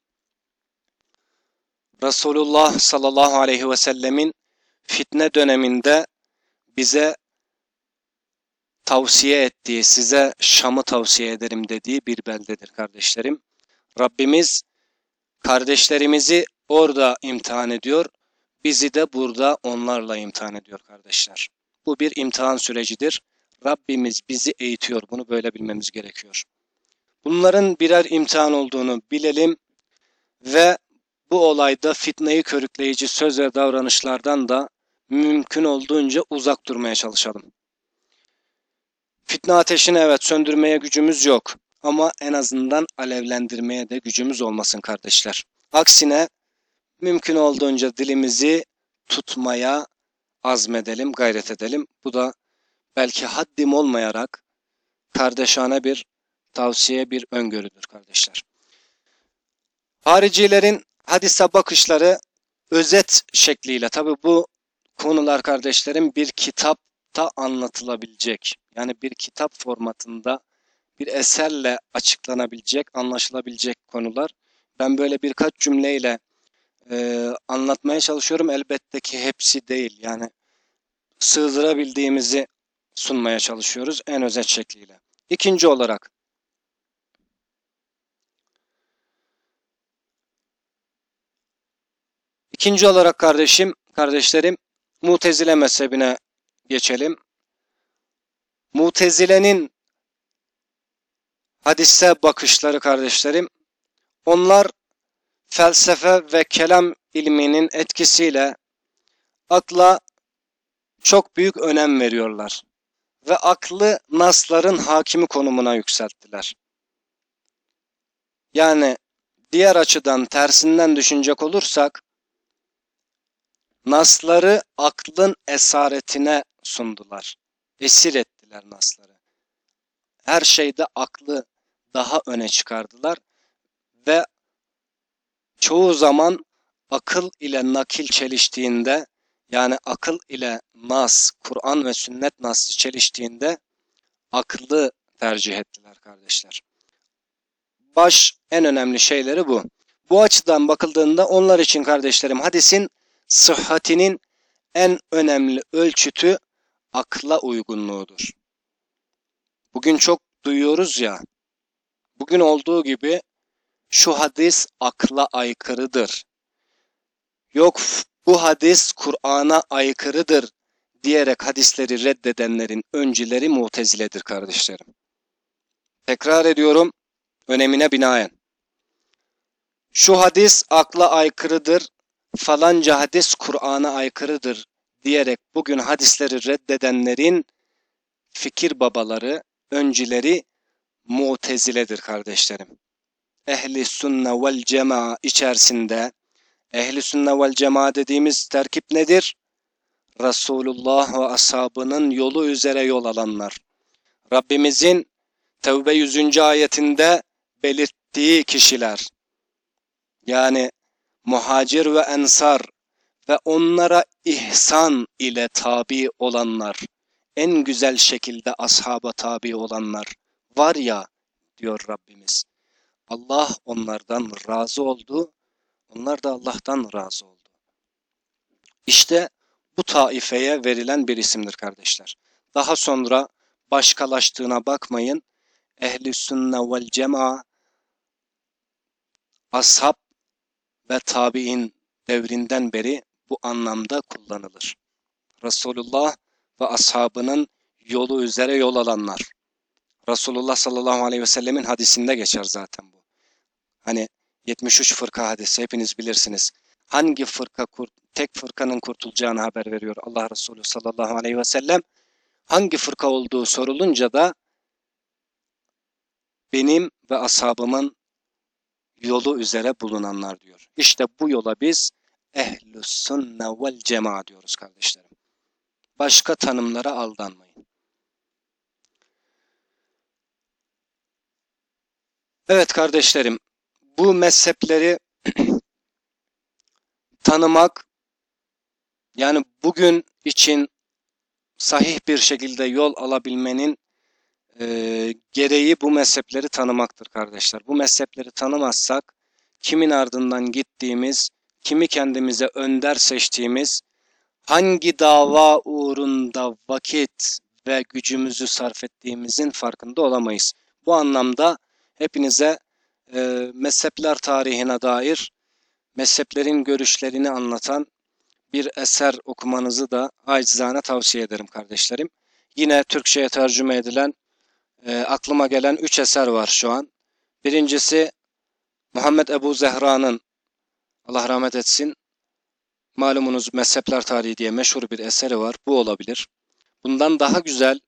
[SPEAKER 1] Resulullah sallallahu aleyhi ve sellemin fitne döneminde bize tavsiye ettiği, size Şam'ı tavsiye ederim dediği bir beldedir kardeşlerim. Rabbimiz kardeşlerimizi orada imtihan ediyor. Bizi de burada onlarla imtihan ediyor kardeşler. Bu bir imtihan sürecidir. Rabbimiz bizi eğitiyor. Bunu böyle bilmemiz gerekiyor. Bunların birer imtihan olduğunu bilelim ve bu olayda fitneyi körükleyici söz ve davranışlardan da mümkün olduğunca uzak durmaya çalışalım. Fitne ateşini evet söndürmeye gücümüz yok ama en azından alevlendirmeye de gücümüz olmasın kardeşler. Aksine mümkün olduğunca dilimizi tutmaya azmedelim, gayret edelim. Bu da belki haddim olmayarak kardeşane bir tavsiye, bir öngörüdür kardeşler. Haricilerin hadise bakışları özet şekliyle, tabi bu konular kardeşlerim bir kitapta anlatılabilecek, yani bir kitap formatında bir eserle açıklanabilecek, anlaşılabilecek konular. Ben böyle birkaç cümleyle anlatmaya çalışıyorum. Elbette ki hepsi değil. Yani sığdırabildiğimizi sunmaya çalışıyoruz en özet şekliyle. İkinci olarak kardeşlerim, Mutezile mezhebine geçelim. Mutezile'nin hadise bakışları kardeşlerim, onlar felsefe ve kelam ilminin etkisiyle akla çok büyük önem veriyorlar ve aklı nasların hakimi konumuna yükselttiler. Yani diğer açıdan tersinden düşünecek olursak, nasları aklın esaretine sundular. Esir ettiler nasları. Her şeyde aklı daha öne çıkardılar ve çoğu zaman akıl ile nakil çeliştiğinde, yani akıl ile nas, Kur'an ve sünnet nası çeliştiğinde aklı tercih ettiler kardeşler. En önemli şeyleri bu. Bu açıdan bakıldığında onlar için kardeşlerim hadisin sıhhatinin en önemli ölçütü akla uygunluğudur. Bugün çok duyuyoruz ya, bugün olduğu gibi şu hadis akla aykırıdır. Yok bu hadis Kur'an'a aykırıdır diyerek hadisleri reddedenlerin öncüleri Mutezile'dir kardeşlerim. Tekrar ediyorum önemine binaen. Şu hadis akla aykırıdır, falanca hadis Kur'an'a aykırıdır diyerek bugün hadisleri reddedenlerin fikir babaları, öncüleri Mutezile'dir kardeşlerim. Ehli sünne vel cema'a içerisinde, ehli sünne vel cema'a dediğimiz terkip nedir? Resulullah ve ashabının yolu üzere yol alanlar. Rabbimizin Tevbe 100. ayetinde belirttiği kişiler. Yani muhacir ve ensar ve onlara ihsan ile tabi olanlar, en güzel şekilde ashaba tabi olanlar var ya, diyor Rabbimiz. Allah onlardan razı oldu, onlar da Allah'tan razı oldu. İşte bu taifeye verilen bir isimdir kardeşler. Daha sonra başkalaştığına bakmayın. Ehl-i sünne vel cema'a, ashab ve tabi'in devrinden beri bu anlamda kullanılır. Resulullah ve ashabının yolu üzere yol alanlar. Resulullah sallallahu aleyhi ve sellemin hadisinde geçer zaten bu. Hani 73 fırka hadisi hepiniz bilirsiniz. Hangi fırka tek fırkanın kurtulacağını haber veriyor Allah Resulü sallallahu aleyhi ve sellem. Hangi fırka olduğu sorulunca da benim ve ashabımın yolu üzere bulunanlar diyor. İşte bu yola biz ehl-i sünne vel cema'a diyoruz kardeşlerim. Başka tanımlara aldanmayın. Evet kardeşlerim, bu mezhepleri tanımak, yani bugün için sahih bir şekilde yol alabilmenin gereği bu mezhepleri tanımaktır kardeşler. Bu mezhepleri tanımazsak kimin ardından gittiğimiz, kimi kendimize önder seçtiğimiz, hangi dava uğrunda vakit ve gücümüzü sarf ettiğimizin farkında olamayız. Bu anlamda hepinize mezhepler tarihine dair mezheplerin görüşlerini anlatan bir eser okumanızı da acizane tavsiye ederim kardeşlerim. Yine Türkçe'ye tercüme edilen aklıma gelen 3 eser var şu an. Birincisi Muhammed Ebu Zehra'nın, Allah rahmet etsin, malumunuz Mezhepler Tarihi diye meşhur bir eseri var. Bu olabilir. Bundan daha güzel,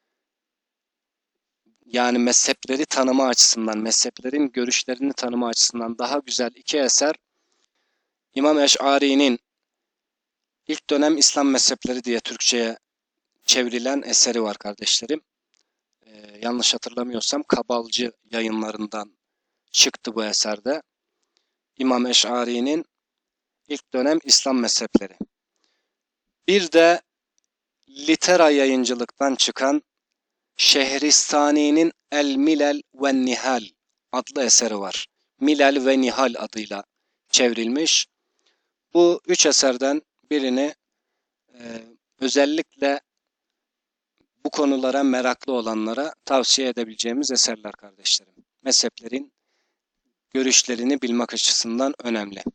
[SPEAKER 1] yani mezhepleri tanıma açısından, mezheplerin görüşlerini tanıma açısından daha güzel 2 eser İmam Eş'ari'nin ilk dönem İslam mezhepleri diye Türkçe'ye çevrilen eseri var kardeşlerim. Yanlış hatırlamıyorsam Kabalcı yayınlarından çıktı bu eserde. İmam Eş'ari'nin ilk dönem İslam mezhepleri. Bir de Litera yayıncılıktan çıkan Şehristani'nin El Milal ve Nihal adlı eseri var. Milal ve Nihal adıyla çevrilmiş. Bu 3 eserden birini özellikle bu konulara meraklı olanlara tavsiye edebileceğimiz eserler kardeşlerim. Mezheplerin görüşlerini bilmek açısından önemli.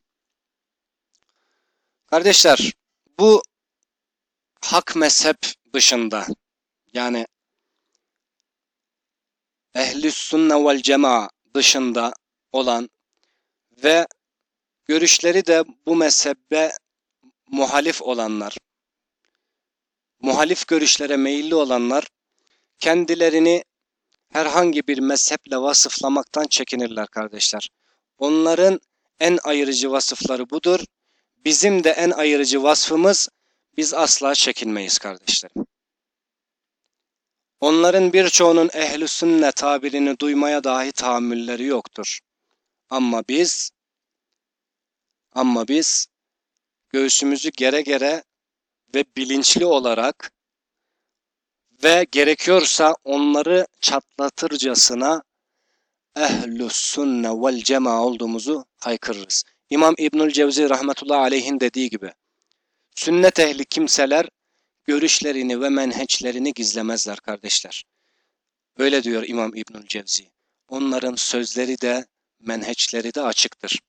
[SPEAKER 1] Kardeşler, bu hak mezhep dışında, yani ehl-i sünne vel cema'a dışında olan ve görüşleri de bu mezhebe muhalif olanlar, muhalif görüşlere meyilli olanlar kendilerini herhangi bir mezheple vasıflamaktan çekinirler kardeşler. Onların en ayırıcı vasıfları budur. Bizim de en ayırıcı vasfımız, biz asla çekinmeyiz kardeşlerim. Onların birçoğunun ehl-i sünne tabirini duymaya dahi tahammülleri yoktur. Ama biz göğsümüzü gere gere ve bilinçli olarak ve gerekiyorsa onları çatlatırcasına ehl-i sünne vel cema olduğumuzu haykırırız. İmam İbnül Cevzi rahmetullahi aleyhin dediği gibi, sünnet ehli kimseler görüşlerini ve menheçlerini gizlemezler kardeşler. Öyle diyor İmam İbnül Cevzi. Onların sözleri de menheçleri de açıktır.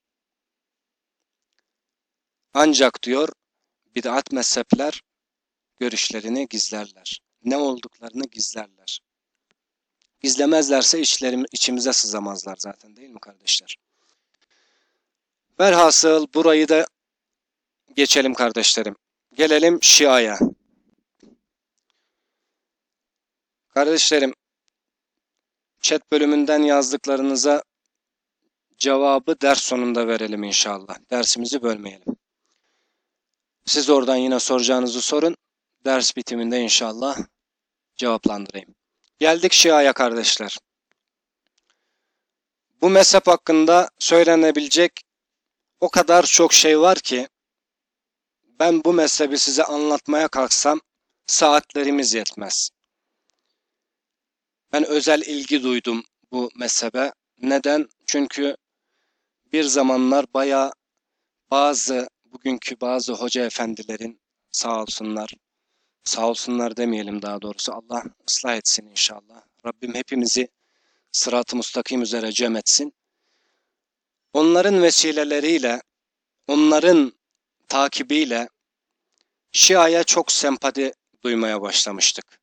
[SPEAKER 1] Ancak diyor bid'at mezhepler görüşlerini gizlerler. Ne olduklarını gizlerler. Gizlemezlerse içimize sızamazlar zaten, değil mi kardeşler? Velhasıl burayı da geçelim kardeşlerim. Gelelim Şia'ya. Kardeşlerim, chat bölümünden yazdıklarınıza cevabı ders sonunda verelim inşallah. Dersimizi bölmeyelim. Siz oradan yine soracağınızı sorun. Ders bitiminde inşallah cevaplandırayım. Geldik Şia'ya kardeşler. Bu mezhep hakkında söylenebilecek o kadar çok şey var ki ben bu mezhebi size anlatmaya kalksam saatlerimiz yetmez. Ben özel ilgi duydum bu mezhebe. Neden? Çünkü bir zamanlar bayağı bugünkü bazı hoca efendilerin sağ olsunlar demeyelim daha doğrusu, Allah ıslah etsin inşallah. Rabbim hepimizi sırat-ı müstakim üzere cem etsin. Onların vesileleriyle, onların takibiyle Şia'ya çok sempati duymaya başlamıştık.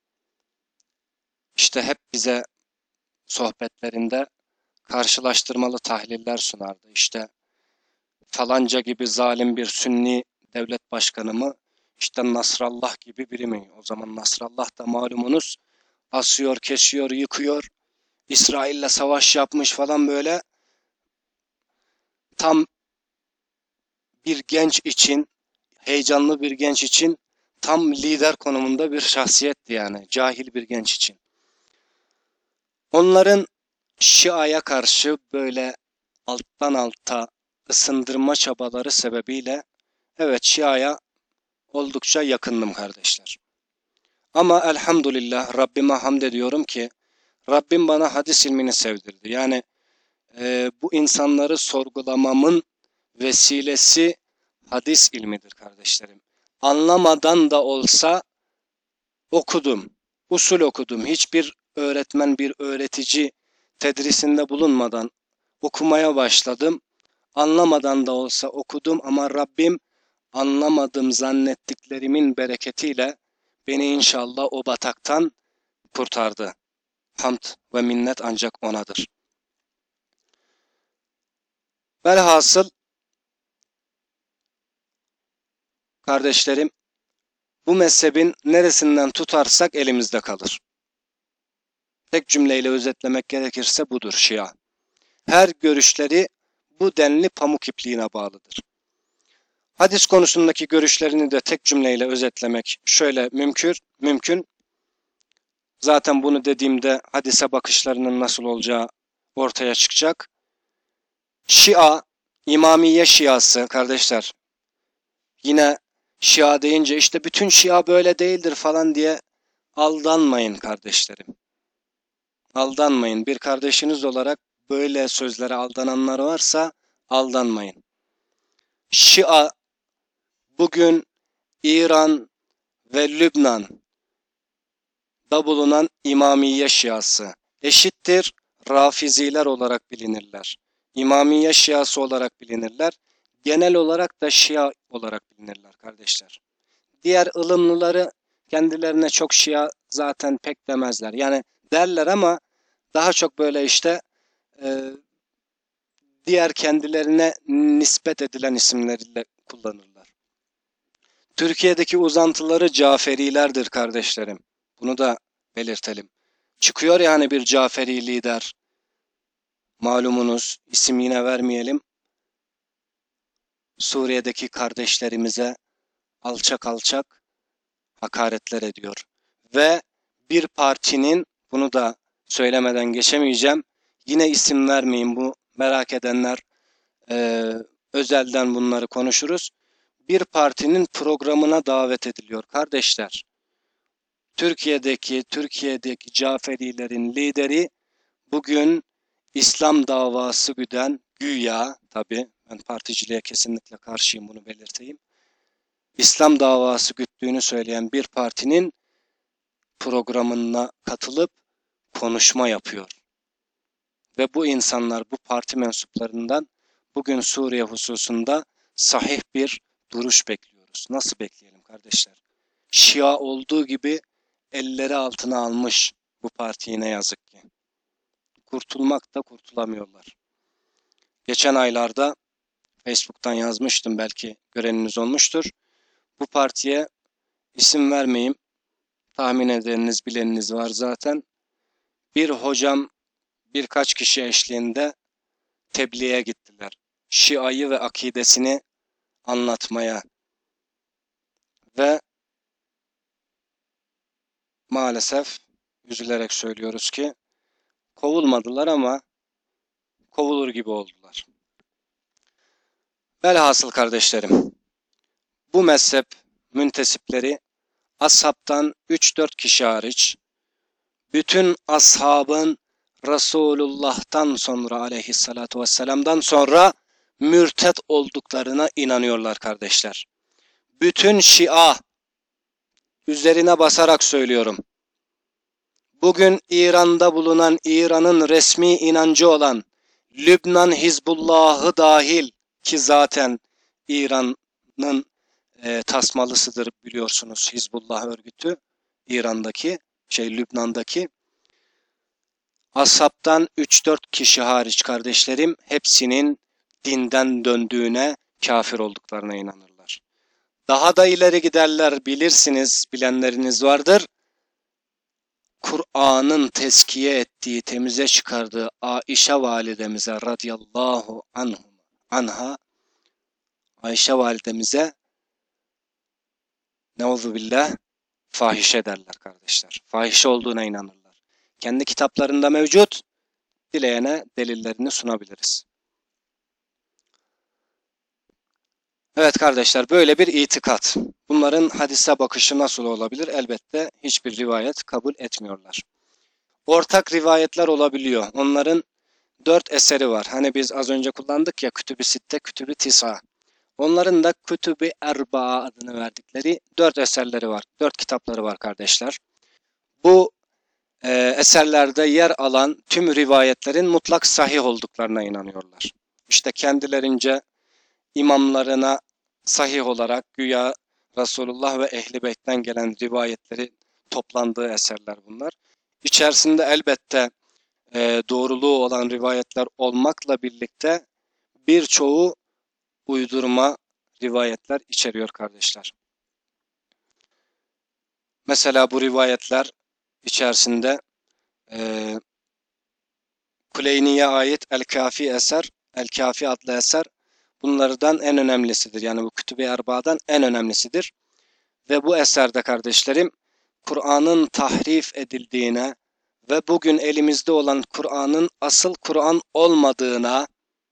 [SPEAKER 1] İşte hep bize sohbetlerinde karşılaştırmalı tahliller sunardı. İşte falanca gibi zalim bir Sünni devlet başkanı mı, İşte Nasrallah gibi biri mi? O zaman Nasrallah da malumunuz asıyor, kesiyor, yıkıyor. İsrail'le savaş yapmış falan böyle. Tam bir genç için, heyecanlı bir genç için tam lider konumunda bir şahsiyetti yani. Cahil bir genç için. Onların Şia'ya karşı böyle alttan alta ısındırma çabaları sebebiyle evet Şia'ya oldukça yakındım kardeşler. Ama elhamdülillah Rabbime hamd ediyorum ki Rabbim bana hadis ilmini sevdirdi. Yani bu insanları sorgulamamın vesilesi hadis ilmidir kardeşlerim. Anlamadan da olsa okudum, usul okudum. Hiçbir öğretmen, bir öğretici tedrisinde bulunmadan okumaya başladım. Anlamadan da olsa okudum ama Rabbim anlamadım zannettiklerimin bereketiyle beni inşallah o bataktan kurtardı. Hamd ve minnet ancak O'nadır. Velhasıl kardeşlerim, bu mezhebin neresinden tutarsak elimizde kalır. Tek cümleyle özetlemek gerekirse budur Şia. Her görüşleri bu denli pamuk ipliğine bağlıdır. Hadis konusundaki görüşlerini de tek cümleyle özetlemek şöyle mümkün. Zaten bunu dediğimde hadise bakışlarının nasıl olacağı ortaya çıkacak. Şia, İmamiye Şiası kardeşler. Yine Şia deyince işte bütün Şia böyle değildir falan diye aldanmayın kardeşlerim. Aldanmayın. Bir kardeşiniz olarak böyle sözlere aldananlar varsa aldanmayın. Şia bugün İran, ve Lübnan'da bulunan İmamiye Şiası eşittir Rafiziler olarak bilinirler. İmamiye Şiası olarak bilinirler. Genel olarak da Şia olarak bilinirler kardeşler. Diğer ılımlıları kendilerine çok Şia zaten pek demezler. Yani derler ama daha çok böyle işte e, diğer kendilerine nispet edilen isimleriyle kullanırlar. Türkiye'deki uzantıları Caferilerdir kardeşlerim. Bunu da belirtelim. Çıkıyor yani bir Caferi lider. Malumunuz, isim yine vermeyelim. Suriye'deki kardeşlerimize alçak alçak hakaretler ediyor. Ve bir partinin, bunu da söylemeden geçemeyeceğim. Yine isim vermeyin, bu merak edenler özelden bunları konuşuruz. Bir partinin programına davet ediliyor kardeşler. Türkiye'deki Caferilerin lideri bugün İslam davası güya tabii ben particiliğe kesinlikle karşıyım, bunu belirteyim. İslam davası güttüğünü söyleyen bir partinin programına katılıp konuşma yapıyor. Ve bu insanlar, bu parti mensuplarından bugün Suriye hususunda sahih bir duruş bekliyoruz. Nasıl bekleyelim kardeşler? Şia olduğu gibi elleri altına almış bu partiyi, ne yazık ki. Kurtulmak da kurtulamıyorlar. Geçen aylarda Facebook'tan yazmıştım, belki göreniniz olmuştur. Bu partiye isim vermeyeyim, tahmin edeniniz bileniniz var zaten. Bir hocam birkaç kişi eşliğinde tebliğe gittiler. Şia'yı ve akidesini anlatmaya ve maalesef üzülerek söylüyoruz ki kovulmadılar ama kovulur gibi oldular. Velhasıl kardeşlerim, bu mezhep müntesipleri ashabtan 3-4 kişi hariç bütün ashabın Resulullah'tan sonra aleyhissalatu vesselam'dan sonra mürtet olduklarına inanıyorlar kardeşler. Bütün Şia, üzerine basarak söylüyorum, bugün İran'da bulunan, İran'ın resmi inancı olan Lübnan Hizbullah'ı dahil, ki zaten İran'ın tasmalısıdır biliyorsunuz Hizbullah örgütü, Lübnan'daki. Ashabtan 3-4 kişi hariç kardeşlerim, hepsinin dinden döndüğüne, kafir olduklarına inanırlar. Daha da ileri giderler, bilirsiniz, bilenleriniz vardır. Kur'an'ın tezkiye ettiği, temize çıkardığı Aişe validemize radıyallahu anha, Ayşe validemize neuzubillah fahişe derler kardeşler. Fahişe olduğuna inanırlar. Kendi kitaplarında mevcut, dileyene delillerini sunabiliriz. Evet kardeşler, böyle bir itikat. Bunların hadise bakışı nasıl olabilir? Elbette hiçbir rivayet kabul etmiyorlar. Ortak rivayetler olabiliyor. Onların 4 eseri var. Hani biz az önce kullandık ya, Kütüb-i Sitte, Kütüb-i Tisa. Onların da Kütüb-i Erba adını verdikleri 4 eserleri var. 4 kitapları var kardeşler. Bu eserlerde yer alan tüm rivayetlerin mutlak sahih olduklarına inanıyorlar. İşte kendilerince imamlarına sahih olarak güya Resulullah ve Ehl-i Beyt'ten gelen rivayetleri toplandığı eserler bunlar. İçerisinde elbette doğruluğu olan rivayetler olmakla birlikte birçoğu uydurma rivayetler içeriyor kardeşler. Mesela bu rivayetler içerisinde Kuleyni'ye ait El-Kafi adlı eser bunlardan en önemlisidir. Yani bu Kütüb-i Erba'dan en önemlisidir. Ve bu eserde kardeşlerim, Kur'an'ın tahrif edildiğine ve bugün elimizde olan Kur'an'ın asıl Kur'an olmadığına,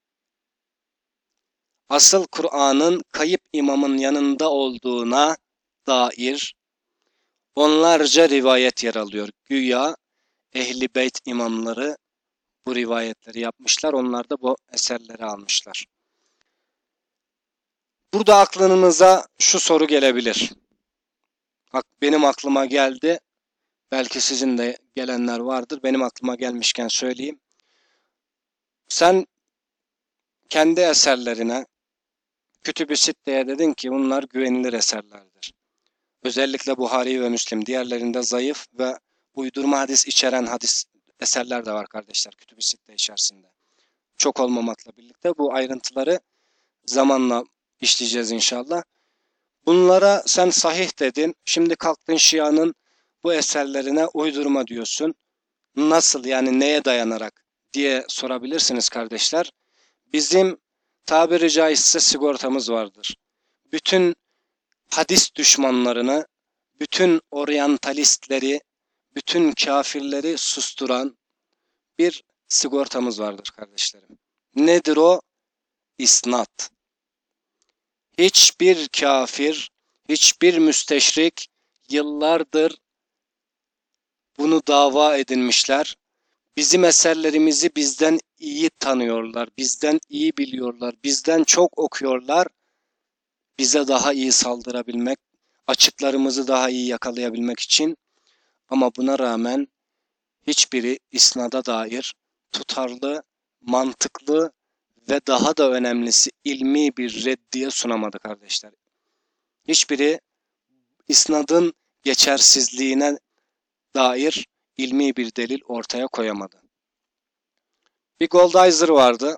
[SPEAKER 1] asıl Kur'an'ın kayıp imamın yanında olduğuna dair onlarca rivayet yer alıyor. Güya Ehl-i Beyt imamları bu rivayetleri yapmışlar, onlar da bu eserleri almışlar. Burada aklınıza şu soru gelebilir. Benim aklıma geldi. Belki sizin de gelenler vardır. Benim aklıma gelmişken söyleyeyim. Sen kendi eserlerine, Kütüb-i Sitte'ye dedin ki bunlar güvenilir eserlerdir. Özellikle Buhari ve Müslim, diğerlerinde zayıf ve uydurma hadis içeren hadis eserler de var kardeşler Kütüb-i Sitte içerisinde. Çok olmamakla birlikte bu ayrıntıları zamanla işleyeceğiz inşallah. Bunlara sen sahih dedin. Şimdi kalktın Şia'nın bu eserlerine uydurma diyorsun. Nasıl, yani neye dayanarak diye sorabilirsiniz kardeşler. Bizim tabiri caizse sigortamız vardır. Bütün hadis düşmanlarını, bütün oryantalistleri, bütün kafirleri susturan bir sigortamız vardır kardeşlerim. Nedir o? İsnat. Hiçbir kafir, hiçbir müsteşrik yıllardır bunu dava edinmişler. Bizim eserlerimizi bizden iyi tanıyorlar, bizden iyi biliyorlar, bizden çok okuyorlar. Bize daha iyi saldırabilmek, açıklarımızı daha iyi yakalayabilmek için. Ama buna rağmen hiçbiri isnada dair tutarlı, mantıklı ve daha da önemlisi ilmi bir reddiye sunamadı kardeşler. Hiçbiri isnadın geçersizliğine dair ilmi bir delil ortaya koyamadı. Bir Goldizer vardı.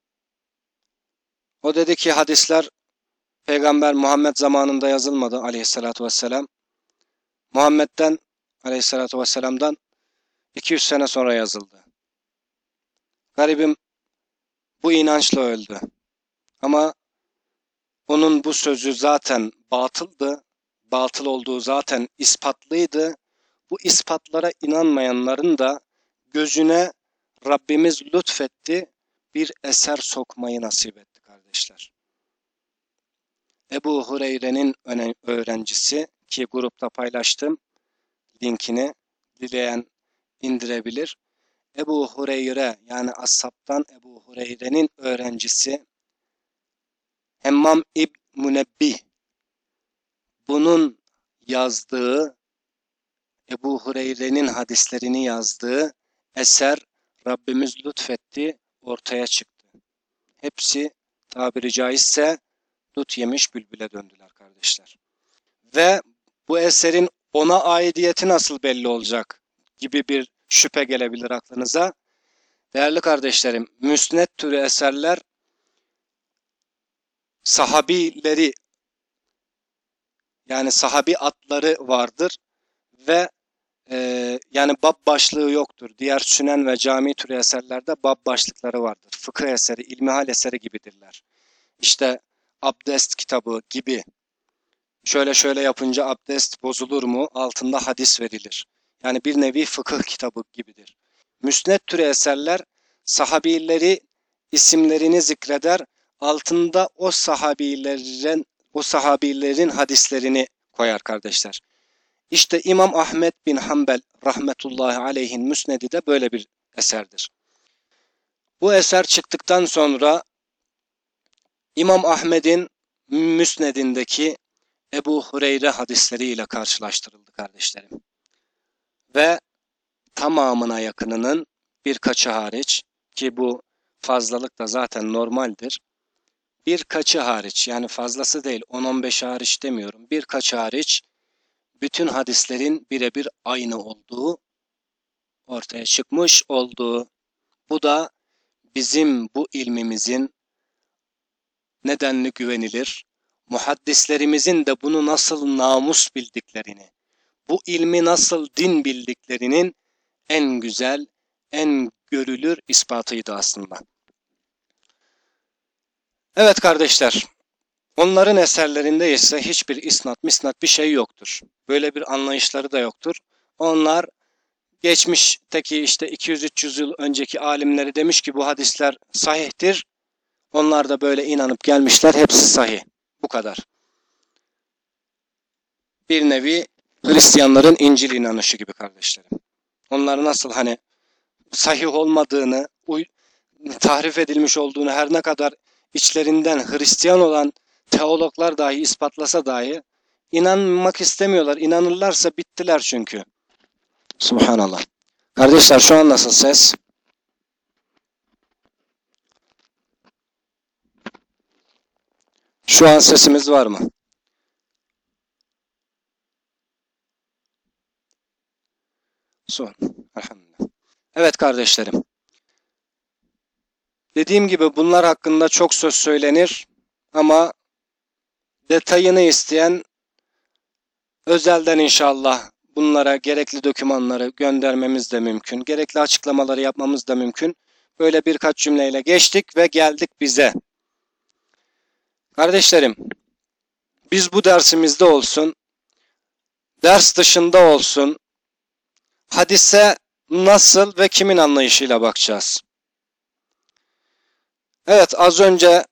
[SPEAKER 1] O dedi ki hadisler Peygamber Muhammed zamanında yazılmadı aleyhissalatü vesselam. Muhammed'den aleyhissalatü vesselam'dan 200 sene sonra yazıldı. Garibim bu inançla öldü. Ama onun bu sözü zaten batıldı. Batıl olduğu zaten ispatlıydı. Bu ispatlara inanmayanların da gözüne Rabbimiz lütfetti, bir eser sokmayı nasip etti kardeşler. Ebu Hureyre'nin öğrencisi, ki grupta paylaştım linkini, dileyen indirebilir. Ebu Hureyre, yani Ashab'tan Ebu Hureyre'nin öğrencisi Hemmam İbn Münebbih, bunun yazdığı, Ebu Hureyre'nin hadislerini yazdığı eser Rabbimiz lütfetti, ortaya çıktı. Hepsi tabiri caizse dut yemiş bülbüle döndüler kardeşler. Ve bu eserin ona aidiyeti nasıl belli olacak gibi bir şüphe gelebilir aklınıza. Değerli kardeşlerim, müsned türü eserler sahabileri, yani sahabi adları vardır ve yani bab başlığı yoktur. Diğer sünen ve cami türü eserlerde bab başlıkları vardır. Fıkıh eseri, ilmihal eseri gibidirler. İşte abdest kitabı gibi. Şöyle şöyle yapınca abdest bozulur mu? Altında hadis verilir. Yani bir nevi fıkıh kitabı gibidir. Müsned türü eserler sahabileri isimlerini zikreder. Altında o sahabilerin hadislerini koyar kardeşler. İşte İmam Ahmed bin Hanbel rahmetullahi aleyhin müsnedi de böyle bir eserdir. Bu eser çıktıktan sonra İmam Ahmed'in müsnedindeki Ebu Hureyre hadisleriyle karşılaştırıldı kardeşlerim. Ve tamamına yakınının birkaçı hariç, ki bu fazlalık da zaten normaldir, birkaçı hariç, yani fazlası değil, 10-15 hariç demiyorum, birkaçı hariç bütün hadislerin birebir aynı olduğu ortaya çıkmış olduğu. Bu da bizim bu ilmimizin nedenli güvenilir, muhaddislerimizin de bunu nasıl namus bildiklerini, bu ilmi nasıl din bildiklerinin en güzel, en görülür ispatıydı aslında. Evet kardeşler, onların eserlerinde ise hiçbir isnat, misnat bir şey yoktur. Böyle bir anlayışları da yoktur. Onlar geçmişteki işte 200-300 yıl önceki alimleri demiş ki bu hadisler sahihtir. Onlar da böyle inanıp gelmişler, hepsi sahih. Bu kadar. Bir nevi Hristiyanların İncil inanışı gibi kardeşlerim. Onlar nasıl hani sahih olmadığını, tahrif edilmiş olduğunu her ne kadar içlerinden Hristiyan olan teologlar dahi ispatlasa dahi İnanmak istemiyorlar. İnanırlarsa bittiler çünkü. Subhanallah. Kardeşler şu an nasıl ses? Şu an sesimiz var mı? Son. Elhamdülillah. Evet kardeşlerim. Dediğim gibi bunlar hakkında çok söz söylenir ama detayını isteyen özelden inşallah bunlara gerekli dokümanları göndermemiz de mümkün. Gerekli açıklamaları yapmamız da mümkün. Böyle birkaç cümleyle geçtik ve geldik bize. Kardeşlerim, biz bu dersimizde olsun, ders dışında olsun, hadise nasıl ve kimin anlayışıyla bakacağız? Evet, az önce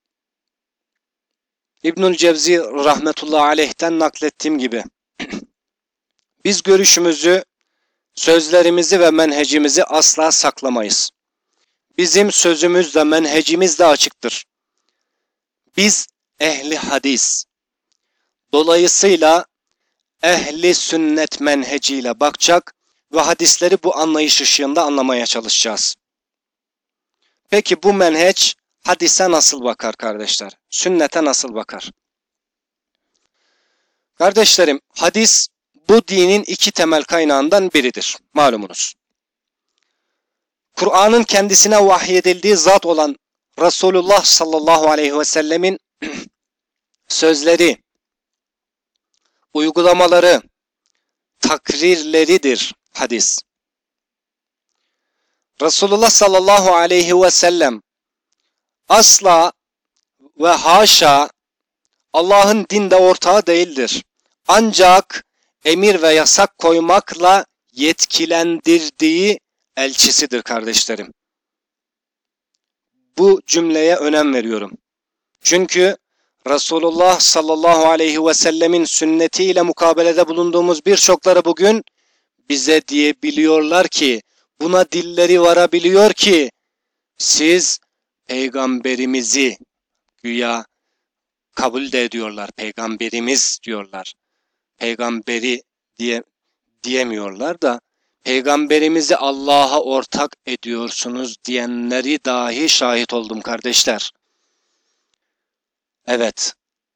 [SPEAKER 1] İbnül Cevzi rahmetullahi aleyh'ten naklettiğim gibi biz görüşümüzü, sözlerimizi ve menhecimizi asla saklamayız. Bizim sözümüz de menhecimiz de açıktır. Biz ehli hadis. Dolayısıyla ehli sünnet menheciyle bakacak ve hadisleri bu anlayış ışığında anlamaya çalışacağız. Peki bu menheç hadise nasıl bakar kardeşler? Sünnete nasıl bakar? Kardeşlerim, hadis bu dinin iki temel kaynağından biridir. Malumunuz. Kur'an'ın kendisine vahyedildiği zat olan Resulullah sallallahu aleyhi ve sellemin sözleri, uygulamaları, takrirleridir hadis. Resulullah sallallahu aleyhi ve sellem asla ve haşa Allah'ın dinde ortağı değildir. Ancak emir ve yasak koymakla yetkilendirdiği elçisidir kardeşlerim. Bu cümleye önem veriyorum. Çünkü Resulullah sallallahu aleyhi ve sellemin sünnetiyle mukabelede bulunduğumuz birçokları bugün bize diyebiliyorlar ki, buna dilleri varabiliyor ki, siz peygamberimizi güya kabul de ediyorlar. Peygamberimiz diyorlar. Peygamberi diyemiyorlar da peygamberimizi Allah'a ortak ediyorsunuz diyenleri dahi şahit oldum kardeşler. Evet.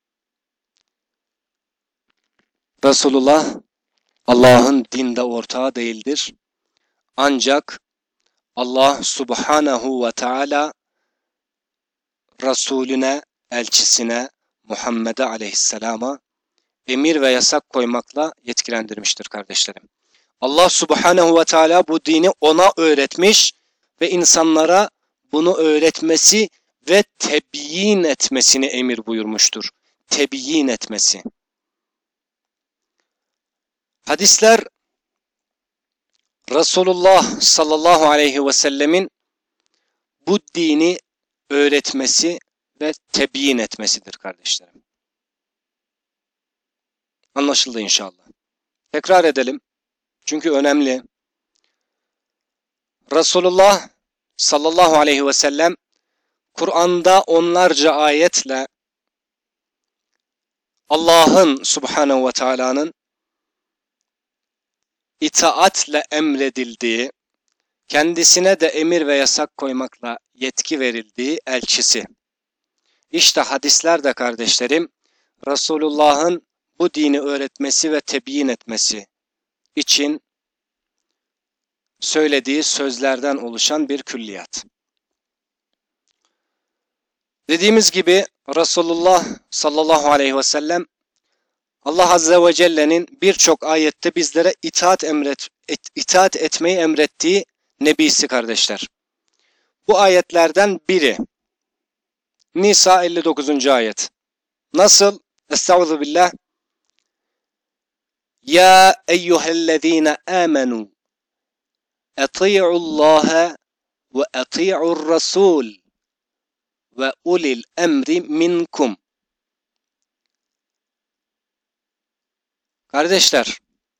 [SPEAKER 1] Resulullah Allah'ın dinde ortağı değildir. Ancak Allah subhanahu ve teala Resulüne, elçisine, Muhammed'e aleyhisselama emir ve yasak koymakla yetkilendirmiştir kardeşlerim. Allah subhanahu ve teala bu dini ona öğretmiş ve insanlara bunu öğretmesi ve tebyin etmesini emir buyurmuştur. Tebyin etmesi. Hadisler Resulullah sallallahu aleyhi ve sellemin bu dini öğretmesi ve tebyin etmesidir kardeşlerim. Anlaşıldı inşallah. Tekrar edelim. Çünkü önemli. Resulullah sallallahu aleyhi ve sellem Kur'an'da onlarca ayetle Allah'ın subhanehu ve teala'nın itaatle emredildiği, kendisine de emir ve yasak koymakla yetki verildiği elçisi. İşte hadisler de kardeşlerim, Resulullah'ın bu dini öğretmesi ve tebyin etmesi için söylediği sözlerden oluşan bir külliyat. Dediğimiz gibi Resulullah sallallahu aleyhi ve sellem Allah azze ve celle'nin birçok ayette bizlere itaat etmeyi emrettiği nebisi kardeşler. Bu ayetlerden biri Nisa 59. ayet. Nasıl? Estağfirullah. Ya eyyühellezine amenu ati'ullaha ve ati'ur rasul ve ulil emri minkum. Kardeşler,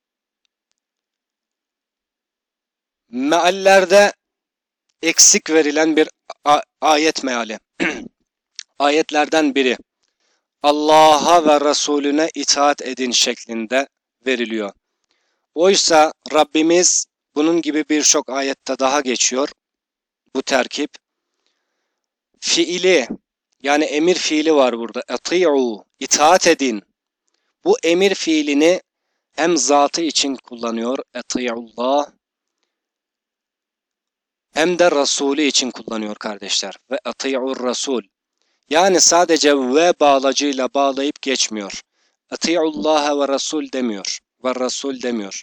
[SPEAKER 1] meallerde eksik verilen bir ayet meali. Ayetlerden biri. Allah'a ve Resulüne itaat edin şeklinde veriliyor. Oysa Rabbimiz bunun gibi birçok ayette daha geçiyor bu terkip. Fiili yani emir fiili var burada. Eti'u, itaat edin. Bu emir fiilini hem zatı için kullanıyor. Eti'ullah. Hem de Resulü için kullanıyor kardeşler. Ve eti'ur Resul. Yani sadece ve bağlacıyla bağlayıp geçmiyor. Eti'ullaha ve Resul demiyor. Ve Resul demiyor.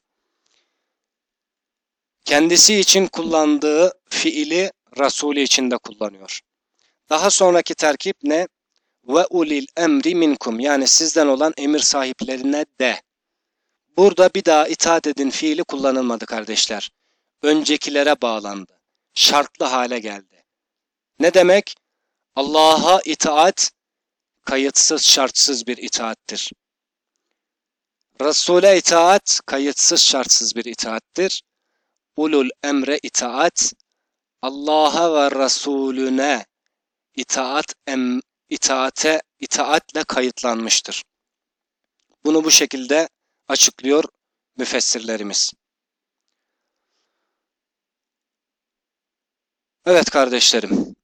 [SPEAKER 1] Kendisi için kullandığı fiili Resulü için de kullanıyor. Daha sonraki terkip ne? Ve ulil emri minkum, yani sizden olan emir sahiplerine de. Burada bir daha itaat edin fiili kullanılmadı kardeşler. Öncekilere bağlandı. Şartlı hale geldi. Ne demek? Allah'a itaat kayıtsız şartsız bir itaattir. Resul'e itaat kayıtsız şartsız bir itaattir. Ulul emre itaat, Allah'a ve Resulüne itaatle kayıtlanmıştır. Bunu bu şekilde açıklıyor müfessirlerimiz. Evet kardeşlerim.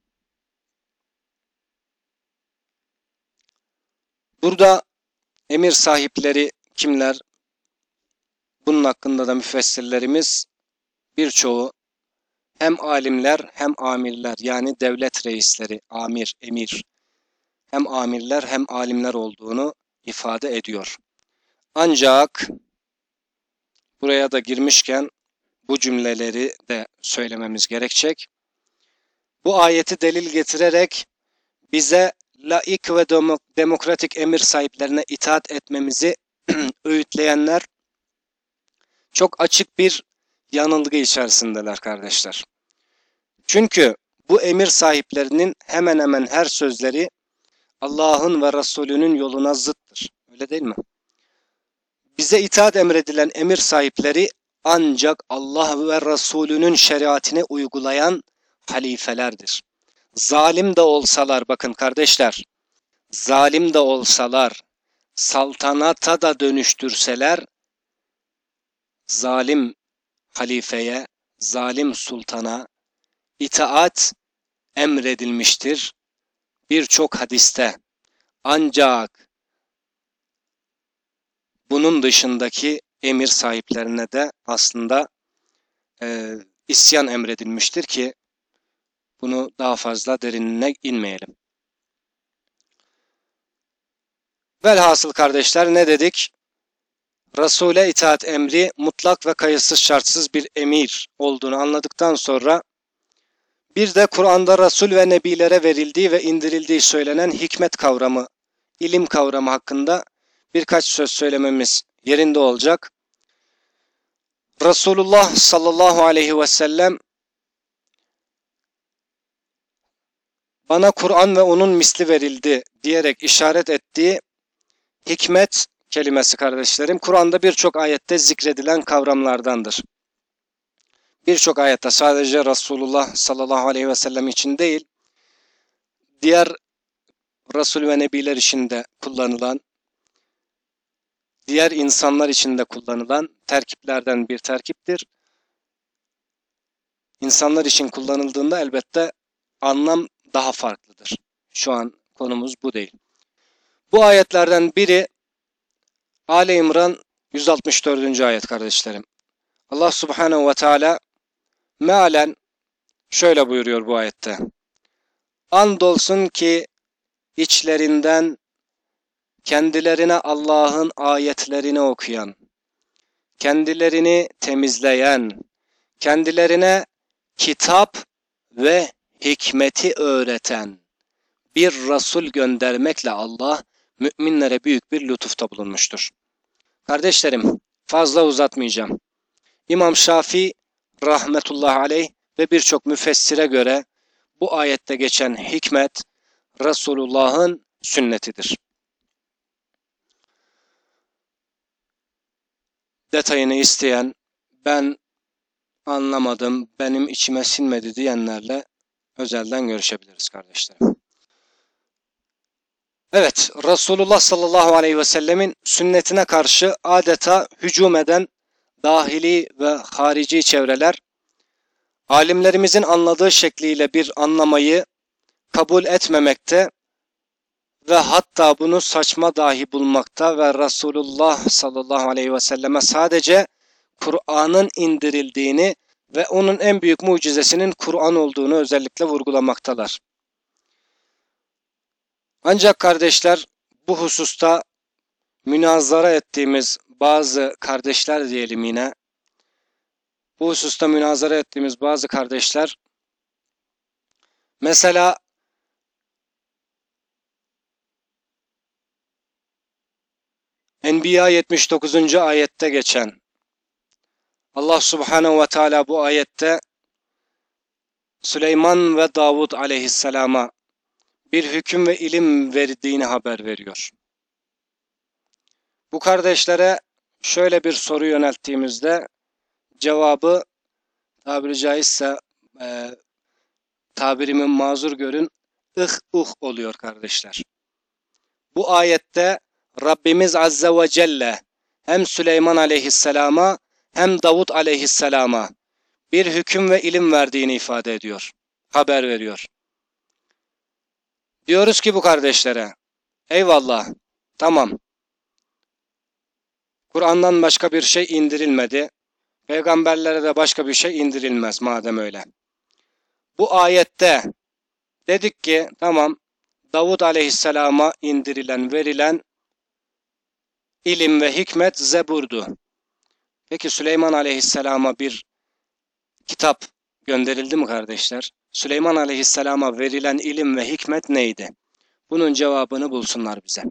[SPEAKER 1] Burada emir sahipleri kimler? Bunun hakkında da müfessirlerimiz birçoğu hem alimler hem amirler, yani devlet reisleri, amir, emir, hem amirler hem alimler olduğunu ifade ediyor. Ancak buraya da girmişken bu cümleleri de söylememiz gerekecek. Bu ayeti delil getirerek bize laik ve demokratik emir sahiplerine itaat etmemizi öğütleyenler çok açık bir yanılgı içerisindeler kardeşler. Çünkü bu emir sahiplerinin hemen hemen her sözleri Allah'ın ve Resulünün yoluna zıttır. Öyle değil mi? Bize itaat emredilen emir sahipleri ancak Allah ve Resulünün şeriatini uygulayan halifelerdir. Zalim de olsalar, bakın kardeşler, zalim de olsalar, saltanata da dönüştürseler, zalim halifeye, zalim sultana itaat emredilmiştir birçok hadiste. Ancak bunun dışındaki emir sahiplerine de aslında isyan emredilmiştir ki bunu daha fazla derinine inmeyelim. Velhasıl kardeşler ne dedik? Resul'e itaat emri mutlak ve kayıtsız şartsız bir emir olduğunu anladıktan sonra bir de Kur'an'da Resul ve Nebilere verildiği ve indirildiği söylenen hikmet kavramı, ilim kavramı hakkında birkaç söz söylememiz yerinde olacak. Resulullah sallallahu aleyhi ve sellem bana Kur'an ve onun misli verildi diyerek işaret ettiği hikmet kelimesi kardeşlerim, Kur'an'da birçok ayette zikredilen kavramlardandır. Birçok ayette, sadece Resulullah sallallahu aleyhi ve sellem için değil, diğer Resul ve Nebiler için de kullanılan, diğer insanlar için de kullanılan terkiplerden bir terkiptir. İnsanlar için kullanıldığında elbette anlam daha farklıdır. Şu an konumuz bu değil. Bu ayetlerden biri Ali İmran 164. ayet kardeşlerim. Allah Subhanahu ve Teala mealen şöyle buyuruyor bu ayette. Andolsun ki içlerinden kendilerine Allah'ın ayetlerini okuyan, kendilerini temizleyen, kendilerine kitap ve hikmeti öğreten bir Resul göndermekle Allah müminlere büyük bir lütufta bulunmuştur. Kardeşlerim, fazla uzatmayacağım. İmam Şafii rahmetullahi aleyh ve birçok müfessire göre bu ayette geçen hikmet Resulullah'ın sünnetidir. Detayını isteyen, ben anlamadım, benim içime sinmedi diyenlerle özelden görüşebiliriz kardeşlerim. Evet, Resulullah sallallahu aleyhi ve sellemin sünnetine karşı adeta hücum eden dahili ve harici çevreler, alimlerimizin anladığı şekliyle bir anlamayı kabul etmemekte ve hatta bunu saçma dahi bulmakta ve Resulullah sallallahu aleyhi ve selleme sadece Kur'an'ın indirildiğini ve onun en büyük mucizesinin Kur'an olduğunu özellikle vurgulamaktalar. Ancak kardeşler, bu hususta münazara ettiğimiz bazı kardeşler diyelim yine, bu hususta münazara ettiğimiz bazı kardeşler, mesela Enbiya 79. ayette geçen, Allah Subhanahu ve Teala bu ayette Süleyman ve Davud aleyhisselama bir hüküm ve ilim verdiğini haber veriyor. Bu kardeşlere şöyle bir soru yönelttiğimizde cevabı tabiri caizse tabirimi mazur görün, oluyor kardeşler. Bu ayette Rabbimiz Azze ve Celle hem Süleyman aleyhisselama hem Davud aleyhisselama bir hüküm ve ilim verdiğini ifade ediyor, haber veriyor. Diyoruz ki bu kardeşlere, eyvallah, tamam, Kur'an'dan başka bir şey indirilmedi, peygamberlere de başka bir şey indirilmez madem öyle. Bu ayette dedik ki tamam, Davud aleyhisselama indirilen, verilen ilim ve hikmet Zebur'du. Peki Süleyman aleyhisselama bir kitap gönderildi mi kardeşler? Süleyman aleyhisselama verilen ilim ve hikmet neydi? Bunun cevabını bulsunlar bize.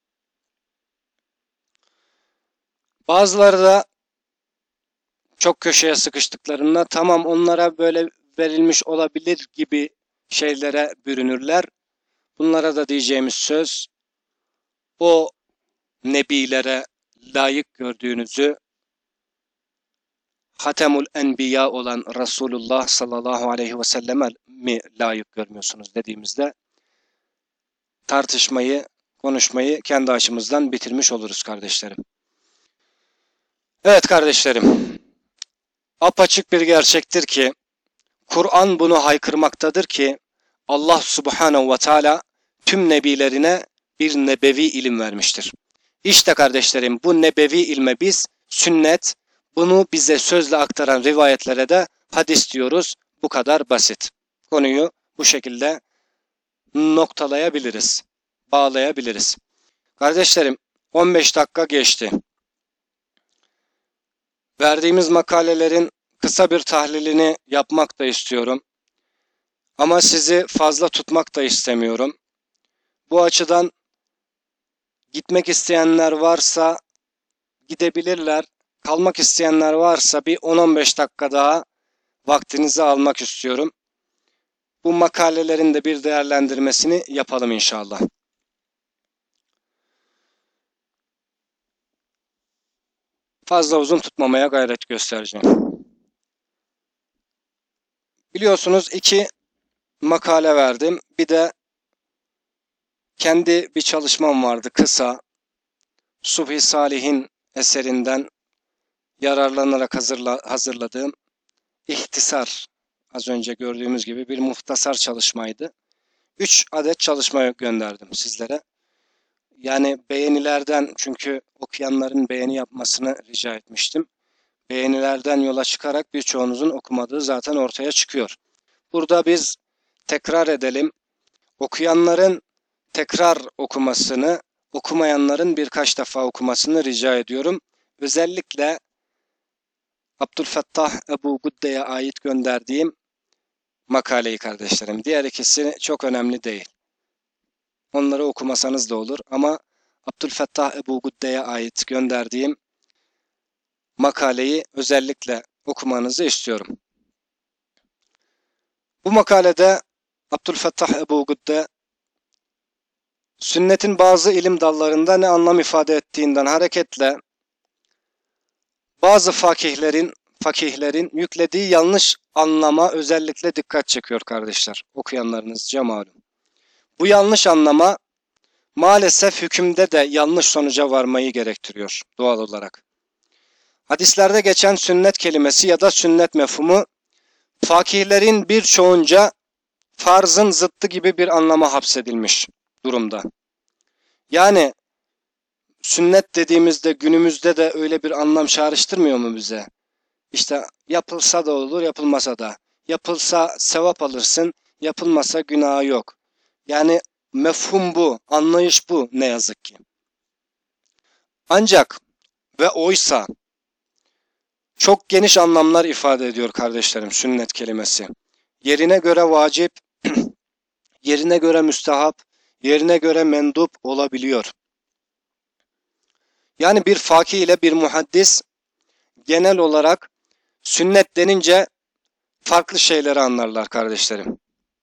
[SPEAKER 1] Bazıları da çok köşeye sıkıştıklarında tamam onlara böyle verilmiş olabilir gibi şeylere bürünürler. Bunlara da diyeceğimiz söz, o nebilere layık gördüğünüzü Hatemul Enbiya olan Resulullah sallallahu aleyhi ve selleme mi layık görmüyorsunuz dediğimizde tartışmayı, konuşmayı kendi açımızdan bitirmiş oluruz kardeşlerim. Evet kardeşlerim, apaçık bir gerçektir ki Kur'an bunu haykırmaktadır ki Allah Subhanahu ve Teala tüm nebilerine bir nebevi ilim vermiştir. İşte kardeşlerim, bu nebevi ilme biz sünnet, bunu bize sözle aktaran rivayetlere de hadis diyoruz. Bu kadar basit. Konuyu bu şekilde noktalayabiliriz, bağlayabiliriz. Kardeşlerim, 15 dakika geçti. Verdiğimiz makalelerin kısa bir tahlilini yapmak da istiyorum. Ama sizi fazla tutmak da istemiyorum. Bu açıdan gitmek isteyenler varsa gidebilirler. Kalmak isteyenler varsa bir 10-15 dakika daha vaktinizi almak istiyorum. Bu makalelerin de bir değerlendirmesini yapalım inşallah. Fazla uzun tutmamaya gayret göstereceğim. Biliyorsunuz 2 makale verdim. Bir de kendi bir çalışmam vardı kısa. Subhi Salih'in eserinden yararlanarak hazırladığım ihtisar, az önce gördüğümüz gibi bir muhtasar çalışmaydı. 3 adet çalışma gönderdim sizlere. Yani beğenilerden, çünkü okuyanların beğeni yapmasını rica etmiştim. Beğenilerden yola çıkarak birçoğunuzun okumadığı zaten ortaya çıkıyor. Burada biz tekrar edelim. Okuyanların tekrar okumasını, okumayanların birkaç defa okumasını rica ediyorum. Özellikle Abdülfettah Ebu Gudde'ye ait gönderdiğim makaleyi kardeşlerim. Diğer ikisi çok önemli değil. Onları okumasanız da olur ama Abdülfettah Ebu Gudde'ye ait gönderdiğim makaleyi özellikle okumanızı istiyorum. Bu makalede Abdülfettah Ebu Gudde sünnetin bazı ilim dallarında ne anlam ifade ettiğinden hareketle bazı fakihlerin yüklediği yanlış anlama özellikle dikkat çekiyor kardeşler. Okuyanlarınızca malum. Bu yanlış anlama maalesef hükümde de yanlış sonuca varmayı gerektiriyor doğal olarak. Hadislerde geçen sünnet kelimesi ya da sünnet mefhumu fakihlerin birçoğunca farzın zıttı gibi bir anlama hapsedilmiş durumda. Yani sünnet dediğimizde günümüzde de öyle bir anlam çağrıştırmıyor mu bize? İşte yapılsa da olur, yapılmasa da. Yapılsa sevap alırsın, yapılmasa günahı yok. Yani mefhum bu, anlayış bu ne yazık ki. Ancak ve oysa çok geniş anlamlar ifade ediyor kardeşlerim sünnet kelimesi. Yerine göre vacip, yerine göre müstehap, yerine göre mendup olabiliyor. Yani bir fakih ile bir muhaddis genel olarak sünnet denince farklı şeyleri anlarlar kardeşlerim.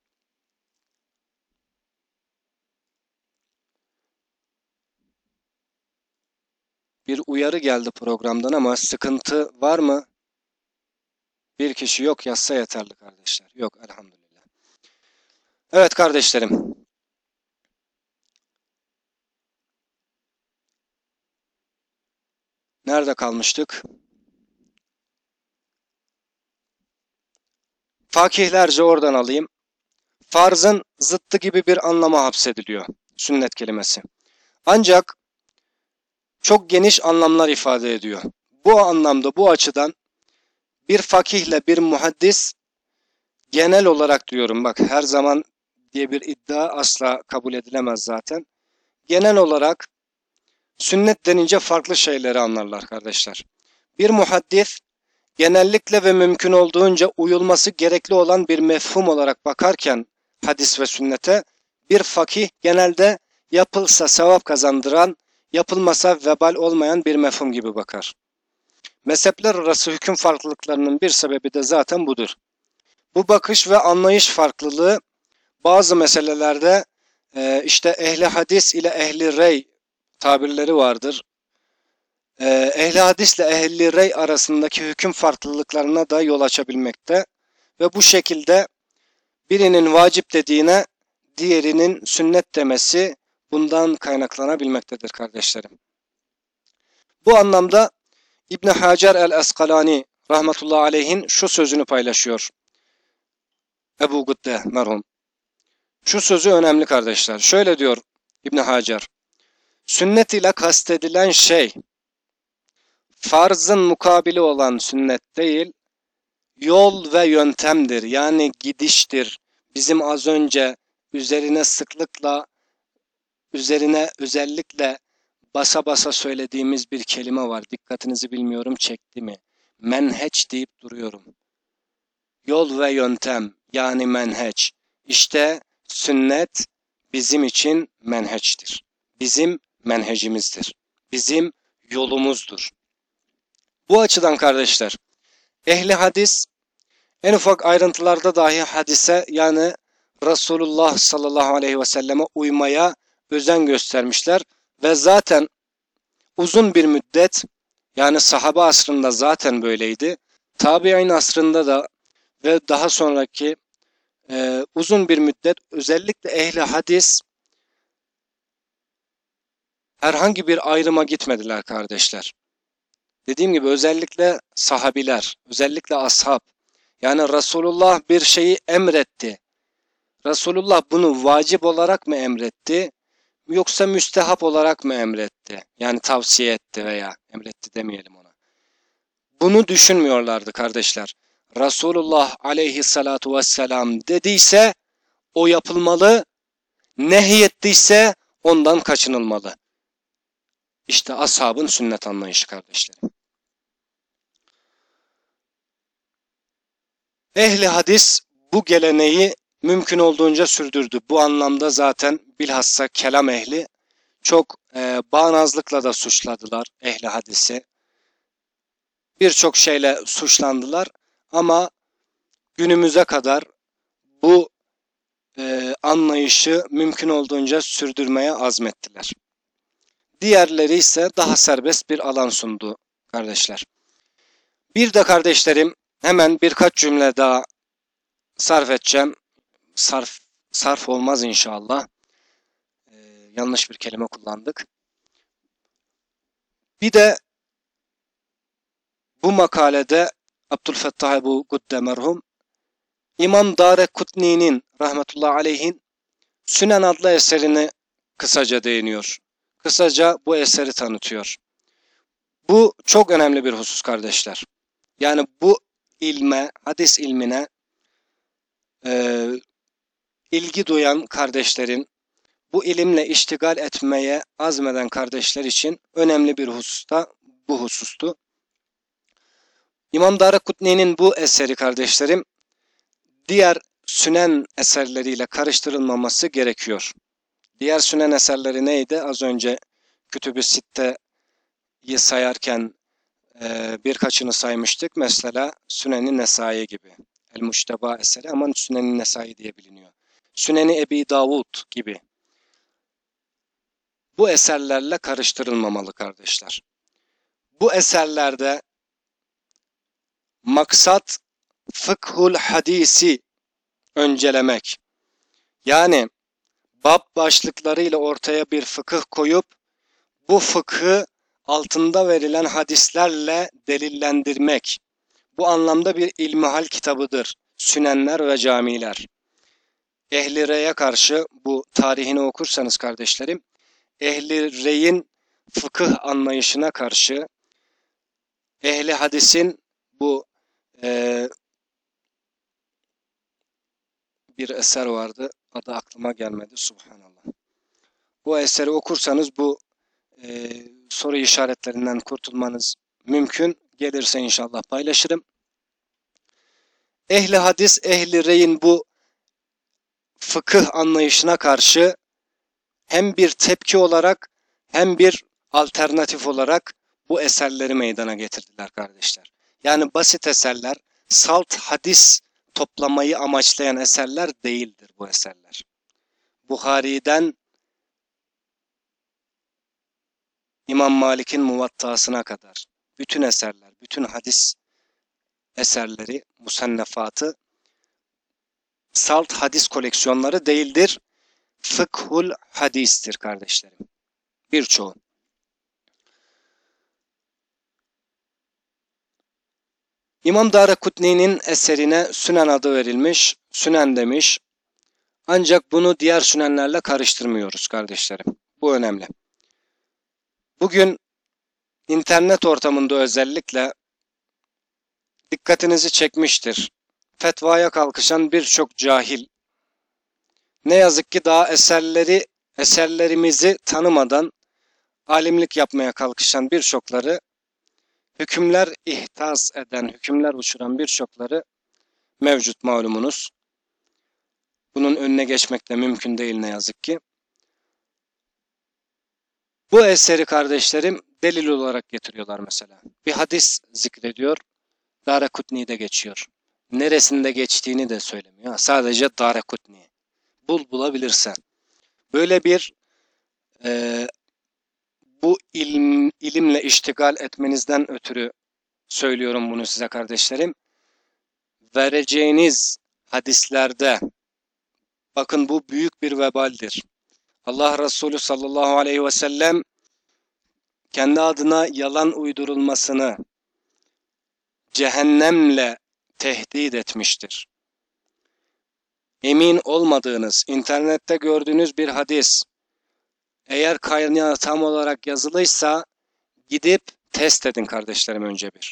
[SPEAKER 1] Bir uyarı geldi programdan ama sıkıntı var mı? Bir kişi yok yazsa yeterli kardeşler. Yok elhamdülillah. Evet kardeşlerim. Nerede kalmıştık? Fakihlerce oradan alayım. Farzın zıttı gibi bir anlama hapsediliyor sünnet kelimesi. Ancak çok geniş anlamlar ifade ediyor. Bu anlamda, bu açıdan bir fakihle bir muhaddis genel olarak diyorum, bak her zaman diye bir iddia asla kabul edilemez zaten. Genel olarak sünnet denince farklı şeyleri anlarlar kardeşler. Bir muhaddis genellikle ve mümkün olduğunca uyulması gerekli olan bir mefhum olarak bakarken hadis ve sünnete, bir fakih genelde yapılsa sevap kazandıran, yapılmasa vebal olmayan bir mefhum gibi bakar. Mezhepler arası hüküm farklılıklarının bir sebebi de zaten budur. Bu bakış ve anlayış farklılığı bazı meselelerde işte ehli hadis ile ehli rey tabirleri vardır. Ehli hadis ile ehli rey arasındaki hüküm farklılıklarına da yol açabilmekte ve bu şekilde birinin vacip dediğine diğerinin sünnet demesi bundan kaynaklanabilmektedir kardeşlerim. Bu anlamda İbn Hacer el-Askalani rahmetullahi aleyhin şu sözünü paylaşıyor. Ebu Gudde merhum. Şu sözü önemli kardeşler. Şöyle diyor İbn Hacer. Sünnet ile kastedilen şey farzın mukabili olan sünnet değil, yol ve yöntemdir. Yani gidiştir. Bizim az önce üzerine özellikle basa basa söylediğimiz bir kelime var. Dikkatinizi bilmiyorum çekti mi? Menheç deyip duruyorum. Yol ve yöntem yani menheç. İşte sünnet bizim için menheçtir. Bizim menhecimizdir. Bizim yolumuzdur. Bu açıdan kardeşler, ehli hadis en ufak ayrıntılarda dahi hadise yani Resulullah sallallahu aleyhi ve selleme uymaya özen göstermişler ve zaten uzun bir müddet yani sahabe asrında zaten böyleydi. Tabi'in asrında da ve daha sonraki uzun bir müddet özellikle ehli hadis herhangi bir ayrıma gitmediler kardeşler. Dediğim gibi özellikle sahabiler, özellikle ashab. Yani Resulullah bir şeyi emretti. Resulullah bunu vacip olarak mı emretti? Yoksa müstehap olarak mı emretti? Yani tavsiye etti veya emretti demeyelim ona. Bunu düşünmüyorlardı kardeşler. Resulullah aleyhissalatu vesselam dediyse o yapılmalı, nehyettiyse ondan kaçınılmalı. İşte ashabın sünnet anlayışı kardeşlerim. Ehli hadis bu geleneği mümkün olduğunca sürdürdü. Bu anlamda zaten bilhassa kelam ehli çok bağnazlıkla da suçladılar ehli hadisi. Birçok şeyle suçlandılar ama günümüze kadar bu anlayışı mümkün olduğunca sürdürmeye azmettiler. Diğerleri ise daha serbest bir alan sundu kardeşler. Bir de kardeşlerim hemen birkaç cümle daha sarf edeceğim. Sarf olmaz inşallah. yanlış bir kelime kullandık. Bir de bu makalede Abdülfettah Ebu Gudde merhum İmam Darekutni'nin rahmetullahi aleyhin Sünen adlı eserini kısaca değiniyor. Kısaca bu eseri tanıtıyor. Bu çok önemli bir husus kardeşler. Yani bu ilme, hadis ilmine ilgi duyan kardeşlerin, bu ilimle iştigal etmeye azmeden kardeşler için önemli bir hususta bu husustu. İmam Darekutni'nin bu eseri kardeşlerim diğer sünen eserleriyle karıştırılmaması gerekiyor. Diğer sünen eserleri neydi? Az önce Kütüb-i Sitte'yi sayarken birkaçını saymıştık. Mesela Sünen-i Nesai gibi. El-Muşteba eseri ama Sünen-i Nesai diye biliniyor. Sünen-i Ebi Davud gibi. Bu eserlerle karıştırılmamalı kardeşler. Bu eserlerde maksat fıkhul hadisi öncelemek. Yani bab başlıklarıyla ortaya bir fıkıh koyup bu fıkhı altında verilen hadislerle delillendirmek. Bu anlamda bir ilmihal kitabıdır. Sünenler ve camiler. Ehl-i Rey'e karşı bu tarihini okursanız kardeşlerim, Ehl-i Rey'in fıkıh anlayışına karşı Ehl-i Hadis'in bu bir eser vardı. Adı aklıma gelmedi. Subhanallah. Bu eseri okursanız bu soru işaretlerinden kurtulmanız mümkün. Gelirse inşallah paylaşırım. Ehli hadis, ehli reyin bu fıkıh anlayışına karşı hem bir tepki olarak hem bir alternatif olarak bu eserleri meydana getirdiler kardeşler. Yani basit eserler, salt hadis toplamayı amaçlayan eserler değildir bu eserler. Buhari'den İmam Malik'in Muvattasına kadar bütün eserler, bütün hadis eserleri, musannefatı salt hadis koleksiyonları değildir. Fıkhul hadistir kardeşlerim. Birçoğu. İmam Darekutni'nin eserine Sünen adı verilmiş, Sünen demiş. Ancak bunu diğer sünenlerle karıştırmıyoruz kardeşlerim. Bu önemli. Bugün internet ortamında özellikle dikkatinizi çekmiştir. Fetvaya kalkışan birçok cahil. Ne yazık ki daha eserlerimizi tanımadan alimlik yapmaya kalkışan birçokları, hükümler ihtas eden, hükümler uçuran birçokları mevcut malumunuz. Bunun önüne geçmek de mümkün değil ne yazık ki. Bu eseri kardeşlerim delil olarak getiriyorlar mesela. Bir hadis zikrediyor, Darekutni'de geçiyor. Neresinde geçtiğini de söylemiyor. Sadece Darekutni. Bulabilirsen. Böyle bir bu ilimle iştigal etmenizden ötürü söylüyorum bunu size kardeşlerim. Vereceğiniz hadislerde bakın bu büyük bir vebaldir. Allah Resulü sallallahu aleyhi ve sellem kendi adına yalan uydurulmasını cehennemle tehdit etmiştir. Emin olmadığınız, internette gördüğünüz bir hadis, eğer kaynağı tam olarak yazılıysa gidip test edin kardeşlerim önce bir.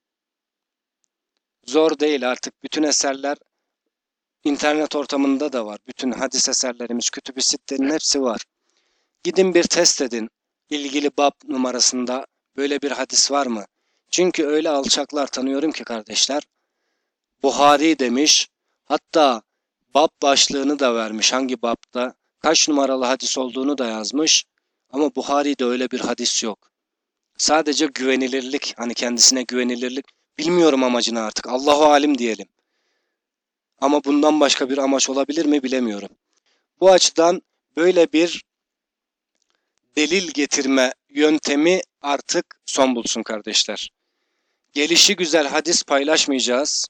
[SPEAKER 1] Zor değil artık. Bütün eserler internet ortamında da var. Bütün hadis eserlerimiz, Kütüb-i Sitte'nin hepsi var. Gidin bir test edin. İlgili bab numarasında böyle bir hadis var mı? Çünkü öyle alçaklar tanıyorum ki kardeşler. Buhari demiş. Hatta bab başlığını da vermiş. Hangi babda kaç numaralı hadis olduğunu da yazmış. Ama Buhari'de öyle bir hadis yok. Sadece güvenilirlik, hani kendisine güvenilirlik. Bilmiyorum amacını artık. Allahu alim diyelim. Ama bundan başka bir amaç olabilir mi bilemiyorum. Bu açıdan böyle bir delil getirme yöntemi artık son bulsun kardeşler. Gelişi güzel hadis paylaşmayacağız.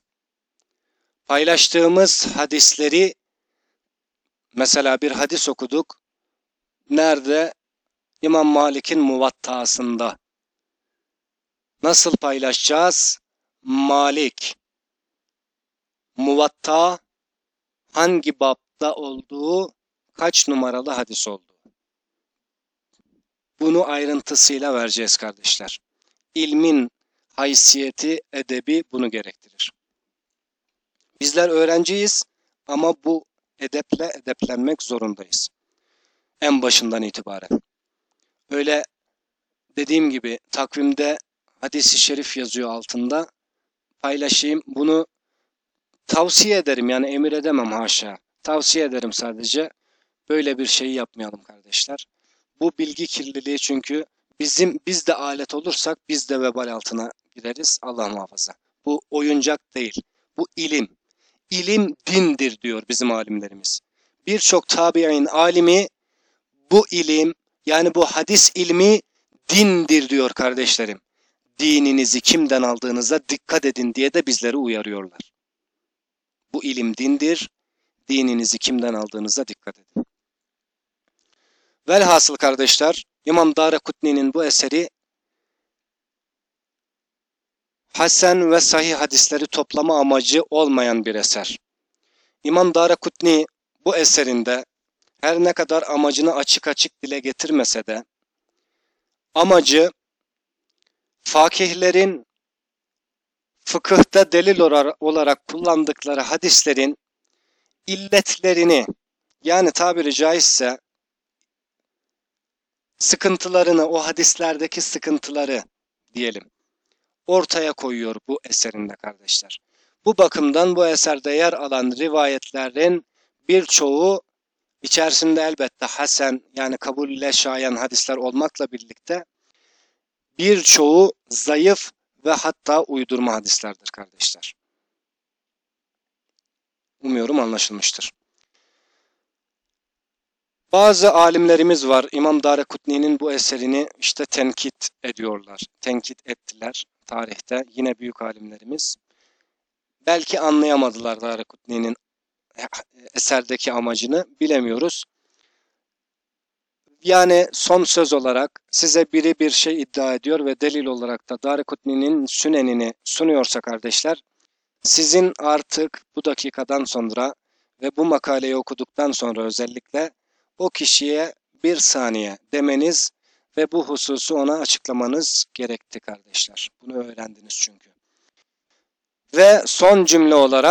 [SPEAKER 1] Paylaştığımız hadisleri, mesela bir hadis okuduk. Nerede? İmam Malik'in Muvattasında. Nasıl paylaşacağız? Malik, Muvatta hangi babda olduğu, kaç numaralı hadis olduğu. Bunu ayrıntısıyla vereceğiz kardeşler. İlmin haysiyeti, edebi bunu gerektirir. Bizler öğrenciyiz ama bu edeple edeplenmek zorundayız. En başından itibaren. Öyle dediğim gibi takvimde hadis-i şerif yazıyor altında. Paylaşayım. Bunu tavsiye ederim, yani emir edemem haşa. Tavsiye ederim sadece. Böyle bir şeyi yapmayalım kardeşler. Bu bilgi kirliliği, çünkü biz de alet olursak biz de vebal altına gireriz. Allah muhafaza. Bu oyuncak değil. Bu ilim. İlim dindir diyor bizim alimlerimiz. Birçok tabi'in alimi bu ilim, yani bu hadis ilmi dindir diyor kardeşlerim. Dininizi kimden aldığınıza dikkat edin diye de bizleri uyarıyorlar. Bu ilim dindir, dininizi kimden aldığınıza dikkat edin. Velhasıl kardeşler, İmam Darekutni'nin bu eseri hasen ve sahih hadisleri toplama amacı olmayan bir eser. İmam Darekutni bu eserinde her ne kadar amacını açık açık dile getirmese de amacı fakihlerin fıkıhta delil olarak kullandıkları hadislerin illetlerini, yani tabiri caizse sıkıntılarını, o hadislerdeki sıkıntıları diyelim, ortaya koyuyor bu eserinde kardeşler. Bu bakımdan bu eserde yer alan rivayetlerin birçoğu, içerisinde elbette hasen, yani kabulle şayan hadisler olmakla birlikte, birçoğu zayıf ve hatta uydurma hadislerdir kardeşler. Umuyorum anlaşılmıştır. Bazı alimlerimiz var, İmam Darekutni'nin bu eserini işte tenkit ediyorlar. Tenkit ettiler tarihte yine büyük alimlerimiz. Belki anlayamadılar Darekutni'nin eserdeki amacını, bilemiyoruz. Yani son söz olarak size biri bir şey iddia ediyor ve delil olarak da Darekutni'nin Sünenini sunuyorsa kardeşler, sizin artık bu dakikadan sonra ve bu makaleyi okuduktan sonra özellikle o kişiye bir saniye demeniz ve bu hususu ona açıklamanız gerekti kardeşler. Bunu öğrendiniz çünkü. Ve son cümle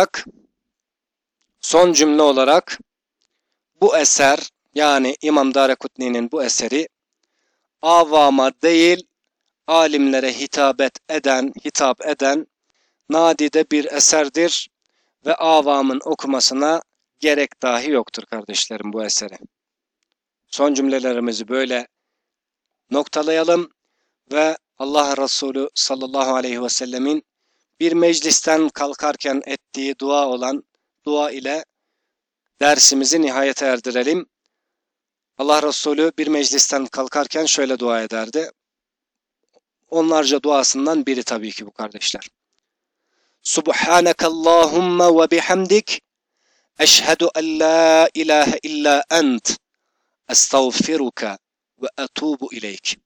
[SPEAKER 1] olarak bu eser, yani İmam Darekutni'nin bu eseri avama değil alimlere hitap eden nadide bir eserdir ve avamın okumasına gerek dahi yoktur kardeşlerim bu eseri. Son cümlelerimizi böyle noktalayalım ve Allah Resulü sallallahu aleyhi ve sellemin bir meclisten kalkarken ettiği dua olan dua ile dersimizi nihayete erdirelim. Allah Resulü bir meclisten kalkarken şöyle dua ederdi. Onlarca duasından biri tabii ki bu kardeşler. Subhanakallahumma ve bihamdik eşhedü en la ilahe illa ent estağfiruka ve etubu ileyk.